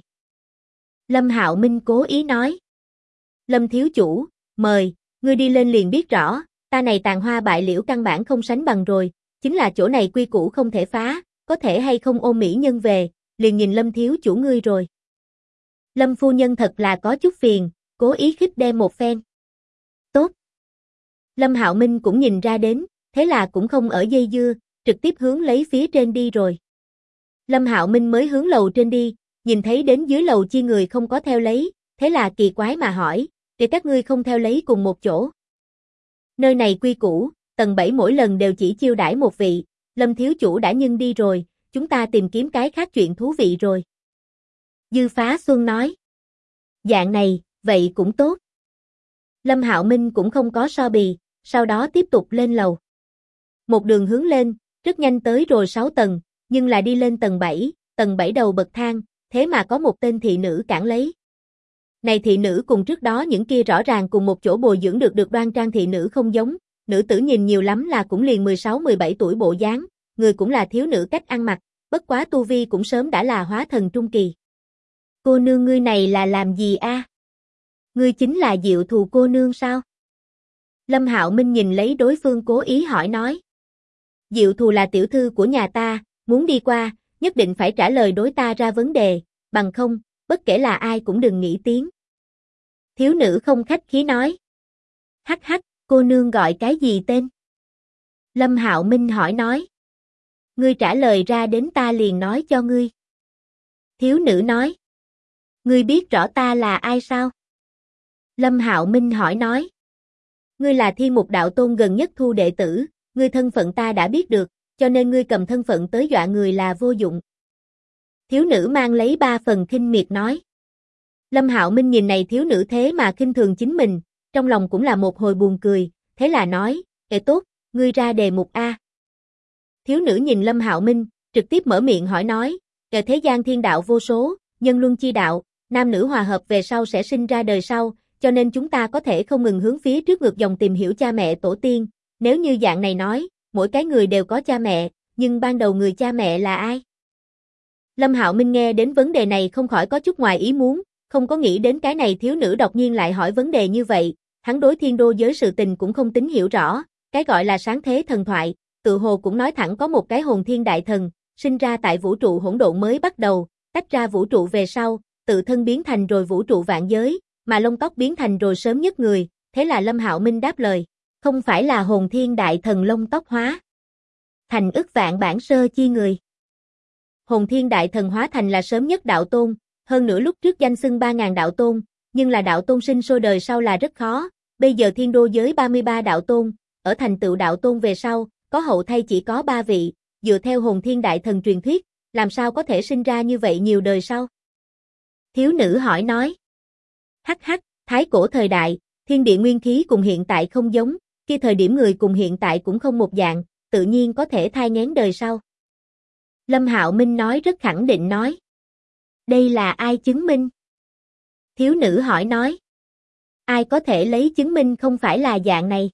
Lâm Hạo Minh cố ý nói. "Lâm thiếu chủ, mời, ngươi đi lên liền biết rõ, ta này tàn hoa bại liễu căn bản không sánh bằng rồi, chính là chỗ này quy củ không thể phá, có thể hay không ôm mỹ nhân về, liền nhìn Lâm thiếu chủ ngươi rồi." Lâm phu nhân thật là có chút phiền, cố ý khích đem một phen. "Tốt." Lâm Hạo Minh cũng nhìn ra đến, thế là cũng không ở dây dưa, trực tiếp hướng lấy phía trên đi rồi. Lâm Hạo Minh mới hướng lầu trên đi, nhìn thấy đến dưới lầu chi người không có theo lấy, thế là kỳ quái mà hỏi, "Để các ngươi không theo lấy cùng một chỗ?" "Nơi này quy củ, tầng 7 mỗi lần đều chỉ chiêu đãi một vị, Lâm thiếu chủ đã nhưng đi rồi, chúng ta tìm kiếm cái khác chuyện thú vị rồi." Dư Phá Xuân nói. "Dạng này, vậy cũng tốt." Lâm Hạo Minh cũng không có so bì, sau đó tiếp tục lên lầu. Một đường hướng lên, rất nhanh tới rồi 6 tầng, nhưng là đi lên tầng 7 đầu bậc thang, thế mà có một tên thị nữ cản lấy. Này thị nữ cùng trước đó những kia rõ ràng cùng một chỗ bồi dưỡng được đoan trang thị nữ không giống, nữ tử nhìn nhiều lắm là cũng liền 16-17 tuổi bộ dáng, người cũng là thiếu nữ cách ăn mặc, bất quá tu vi cũng sớm đã là hóa thần trung kỳ. "Cô nương ngươi này là làm gì a? Ngươi chính là Diệu Thù cô nương sao?" Lâm Hạo Minh nhìn lấy đối phương cố ý hỏi nói. "Diệu Thù là tiểu thư của nhà ta, muốn đi qua, nhất định phải trả lời đối ta ra vấn đề, bằng không, bất kể là ai cũng đừng nghĩ tiếng." Thiếu nữ không khách khí nói. "Hắc hắc, cô nương gọi cái gì tên?" Lâm Hạo Minh hỏi nói. "Ngươi trả lời ra đến ta liền nói cho ngươi." Thiếu nữ nói. "Ngươi biết rõ ta là ai sao?" Lâm Hạo Minh hỏi nói. "Ngươi là Thiên Mục Đạo Tôn gần nhất thu đệ tử, ngươi thân phận ta đã biết được, cho nên ngươi cầm thân phận tới dọa người là vô dụng." Thiếu nữ mang lấy 3 phần khinh miệt nói. Lâm Hạo Minh nhìn này thiếu nữ thế mà khinh thường chính mình, trong lòng cũng là một hồi buồn cười, thế là nói, "Ê tốt, ngươi ra đề mục A." Thiếu nữ nhìn Lâm Hạo Minh, trực tiếp mở miệng hỏi nói, "Ở thế gian thiên đạo vô số, nhân luân chi đạo, nam nữ hòa hợp về sau sẽ sinh ra đời sau, cho nên chúng ta có thể không ngừng hướng phía trước ngược dòng tìm hiểu cha mẹ tổ tiên, nếu như dạng này nói, mỗi cái người đều có cha mẹ, nhưng ban đầu người cha mẹ là ai?" Lâm Hạo Minh nghe đến vấn đề này không khỏi có chút ngoài ý muốn, không có nghĩ đến cái này thiếu nữ đột nhiên lại hỏi vấn đề như vậy, hắn đối thiên đô giới sự tình cũng không tính hiểu rõ, cái gọi là sáng thế thần thoại, tự hồ cũng nói thẳng có một cái hồn thiên đại thần, sinh ra tại vũ trụ hỗn độn mới bắt đầu, tách ra vũ trụ về sau, tự thân biến thành rồi vũ trụ vạn giới, mà lông tóc biến thành rồi sớm nhất người, thế là Lâm Hạo Minh đáp lời, không phải là hồn thiên đại thần lông tóc hóa thành ức vạn bản sơ chi người. Hồn thiên đại thần hóa thành là sớm nhất đạo tôn, hơn nữa lúc trước danh xưng 3.000 đạo tôn, nhưng là đạo tôn sinh sôi đời sau là rất khó, bây giờ thiên đô giới 33 đạo tôn, ở thành tựu đạo tôn về sau, có hậu thay chỉ có 3 vị, dựa theo hồn thiên đại thần truyền thuyết, làm sao có thể sinh ra như vậy nhiều đời sau? Thiếu nữ hỏi nói. Hắc hắc, thái cổ thời đại, thiên địa nguyên khí cùng hiện tại không giống, khi thời điểm người cùng hiện tại cũng không một dạng, tự nhiên có thể thai nghén đời sau. Lâm Hạo Minh nói rất khẳng định nói. Đây là ai chứng minh? Thiếu nữ hỏi nói. Ai có thể lấy chứng minh không phải là dạng này?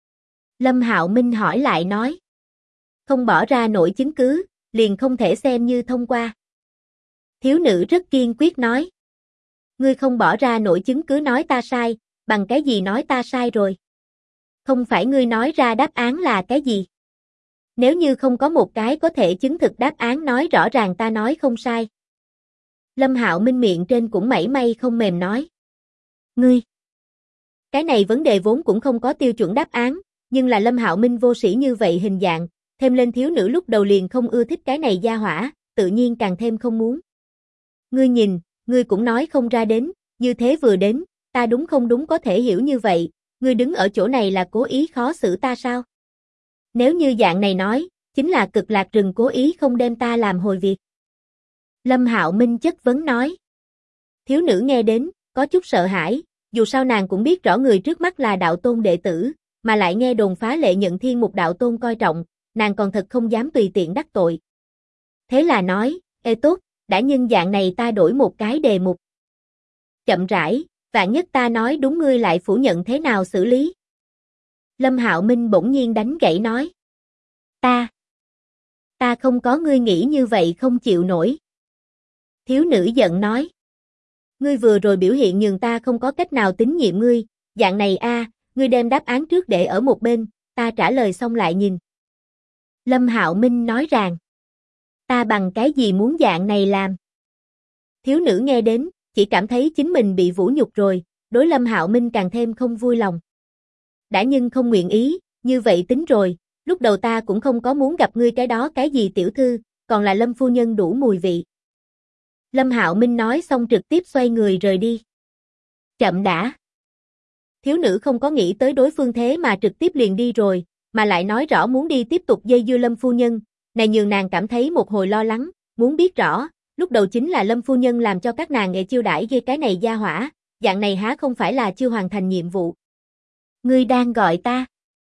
Lâm Hạo Minh hỏi lại nói. Không bỏ ra nổi chứng cứ, liền không thể xem như thông qua. Thiếu nữ rất kiên quyết nói. Ngươi không bỏ ra nổi chứng cứ nói ta sai, bằng cái gì nói ta sai rồi? Không phải ngươi nói ra đáp án là cái gì? Nếu như không có một cái có thể chứng thực đáp án nói rõ ràng ta nói không sai. Lâm Hạo Minh miệng trên cũng mảy may không mềm nói. Ngươi. Cái này vấn đề vốn cũng không có tiêu chuẩn đáp án, nhưng là Lâm Hạo Minh vô sĩ như vậy hình dạng, thêm lên thiếu nữ lúc đầu liền không ưa thích cái này gia hỏa, tự nhiên càng thêm không muốn. Ngươi nhìn, ngươi cũng nói không ra đến, như thế vừa đến, ta đúng không đúng có thể hiểu như vậy, ngươi đứng ở chỗ này là cố ý khó xử ta sao? Nếu như dạng này nói, chính là Cực Lạc Rừng cố ý không đem ta làm hồi việc. Lâm Hạo Minh chất vấn nói. Thiếu nữ nghe đến, có chút sợ hãi, dù sao nàng cũng biết rõ người trước mắt là đạo tôn đệ tử, mà lại nghe đồn Phá Lệ nhận Thiên Mục đạo tôn coi trọng, nàng còn thật không dám tùy tiện đắc tội. Thế là nói, ê tốt, đã nhân dạng này ta đổi một cái đề mục. Chậm rãi, vạn nhất ta nói đúng ngươi lại phủ nhận thế nào xử lý? Lâm Hạo Minh bỗng nhiên đánh gãy nói. Ta không có ngươi nghĩ như vậy không chịu nổi. Thiếu nữ giận nói. Ngươi vừa rồi biểu hiện nhường ta không có cách nào tín nhiệm ngươi, dạng này ngươi đem đáp án trước để ở một bên, ta trả lời xong lại nhìn. Lâm Hạo Minh nói rằng. Ta bằng cái gì muốn dạng này làm? Thiếu nữ nghe đến, chỉ cảm thấy chính mình bị vũ nhục rồi, đối Lâm Hạo Minh càng thêm không vui lòng. Đã nhưng không nguyện ý, như vậy tính rồi, lúc đầu ta cũng không có muốn gặp ngươi cái đó cái gì tiểu thư, còn là Lâm phu nhân đủ mùi vị. Lâm Hạo Minh nói xong trực tiếp xoay người rời đi. Chậm đã. Thiếu nữ không có nghĩ tới đối phương thế mà trực tiếp liền đi rồi, mà lại nói rõ muốn đi tiếp tục dây dưa Lâm phu nhân, này nhường nàng cảm thấy một hồi lo lắng, muốn biết rõ, lúc đầu chính là Lâm phu nhân làm cho các nàng chiêu đãi ghê cái này gia hỏa, dạng này há không phải là chưa hoàn thành nhiệm vụ. Ngươi đang gọi ta?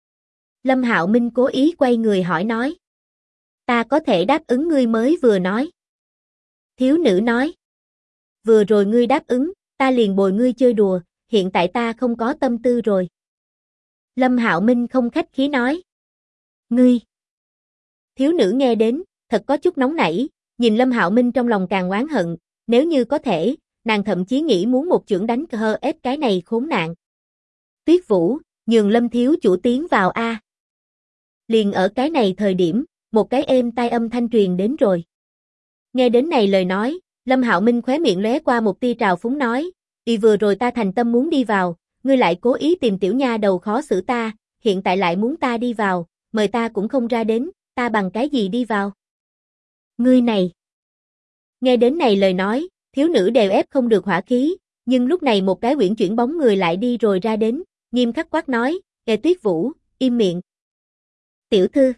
Lâm Hạo Minh cố ý quay người hỏi nói. Ta có thể đáp ứng ngươi mới vừa nói. Thiếu nữ nói. Vừa rồi ngươi đáp ứng, ta liền bồi ngươi chơi đùa, hiện tại ta không có tâm tư rồi. Lâm Hạo Minh không khách khí nói. Ngươi. Thiếu nữ nghe đến, thật có chút nóng nảy, nhìn Lâm Hạo Minh trong lòng càng oán hận, nếu như có thể, nàng thậm chí nghĩ muốn một chưởng đánh hơ ép cái này khốn nạn. Tuyết Vũ, nhường Lâm thiếu chủ tiến vào a. Liền ở cái này thời điểm, một cái êm tai âm thanh truyền đến rồi. Nghe đến này lời nói, Lâm Hạo Minh khóe miệng lóe qua một tia trào phúng nói, vừa rồi ta thành tâm muốn đi vào, ngươi lại cố ý tìm tiểu nha đầu khó xử ta, hiện tại lại muốn ta đi vào, mời ta cũng không ra đến, ta bằng cái gì đi vào? Ngươi này. Nghe đến này lời nói, thiếu nữ đều ép không được hỏa khí, nhưng lúc này một cái uyển chuyển bóng người lại đi rồi ra đến, nghiêm khắc quát nói, Tuyết Vũ, im miệng. Tiểu thư.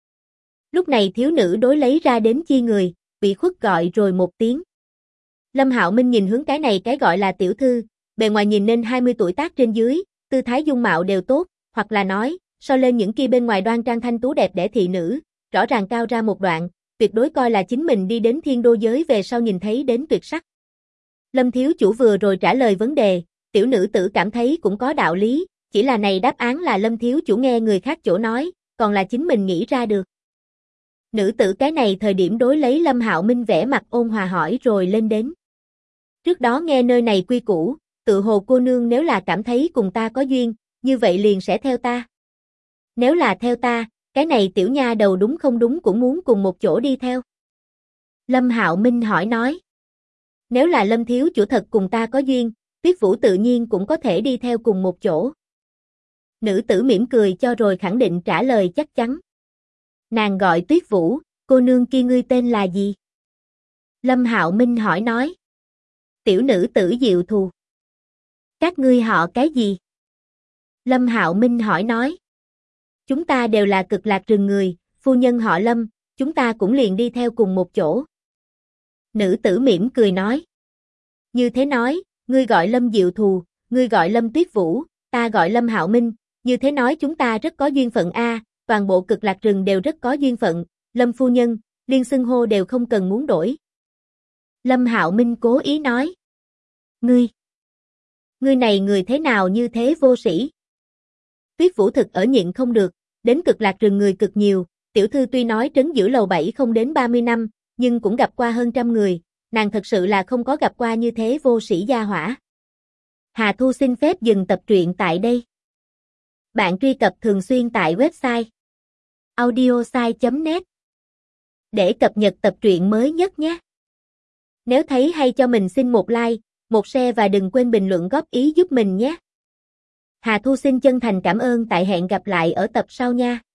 Lúc này thiếu nữ đối lấy ra đến chi người, bị khuất gọi rồi một tiếng. Lâm Hạo Minh nhìn hướng cái này cái gọi là tiểu thư, bề ngoài nhìn nên 20 tuổi tác trên dưới, tư thái dung mạo đều tốt, hoặc là nói, so lên những kia bên ngoài đoan trang thanh tú đẹp đẽ thị nữ, rõ ràng cao ra một đoạn, tuyệt đối coi là chính mình đi đến thiên đô giới về sau nhìn thấy đến tuyệt sắc. Lâm thiếu chủ vừa rồi trả lời vấn đề, tiểu nữ tử cảm thấy cũng có đạo lý, chỉ là này đáp án là Lâm thiếu chủ nghe người khác chỗ nói, còn là chính mình nghĩ ra được. Nữ tử cái này thời điểm đối lấy Lâm Hạo Minh vẻ mặt ôn hòa hỏi rồi lên đến. Trước đó nghe nơi này quy củ, tự hồ cô nương nếu là cảm thấy cùng ta có duyên, như vậy liền sẽ theo ta. Nếu là theo ta, cái này tiểu nha đầu đúng không đúng cũng muốn cùng một chỗ đi theo. Lâm Hạo Minh hỏi nói. Nếu là Lâm thiếu chủ thật cùng ta có duyên, Tuyết Vũ tự nhiên cũng có thể đi theo cùng một chỗ. Nữ tử mỉm cười cho rồi khẳng định trả lời chắc chắn. Nàng gọi Tuyết Vũ, cô nương kia ngươi tên là gì? Lâm Hạo Minh hỏi nói. Tiểu nữ tử Diệu Thù. Các ngươi họ cái gì? Lâm Hạo Minh hỏi nói. Chúng ta đều là Cực Lạc rừng người, phu nhân họ Lâm, chúng ta cũng liền đi theo cùng một chỗ. Nữ tử mỉm cười nói. Như thế nói, ngươi gọi Lâm Diệu Thù, ngươi gọi Lâm Tuyết Vũ, ta gọi Lâm Hạo Minh, như thế nói chúng ta rất có duyên phận a, toàn bộ Cực Lạc rừng đều rất có duyên phận, Lâm phu nhân, liên xưng hô đều không cần muốn đổi. Lâm Hạo Minh cố ý nói. Ngươi này người thế nào như thế vô sĩ? Tuyết Vũ thực ở nhịn không được, đến Cực Lạc rừng người cực nhiều, tiểu thư tuy nói trấn giữ lầu 7 không đến 30 năm, nhưng cũng gặp qua hơn trăm người, nàng thật sự là không có gặp qua như thế vô sĩ gia hỏa. Hà Thu xin phép dừng tập truyện tại đây. Bạn truy cập thường xuyên tại website audiosai.net để cập nhật tập truyện mới nhất nhé. Nếu thấy hay cho mình xin một like, một share và đừng quên bình luận góp ý giúp mình nhé. Hà Thu xin chân thành cảm ơn tại hẹn gặp lại ở tập sau nha.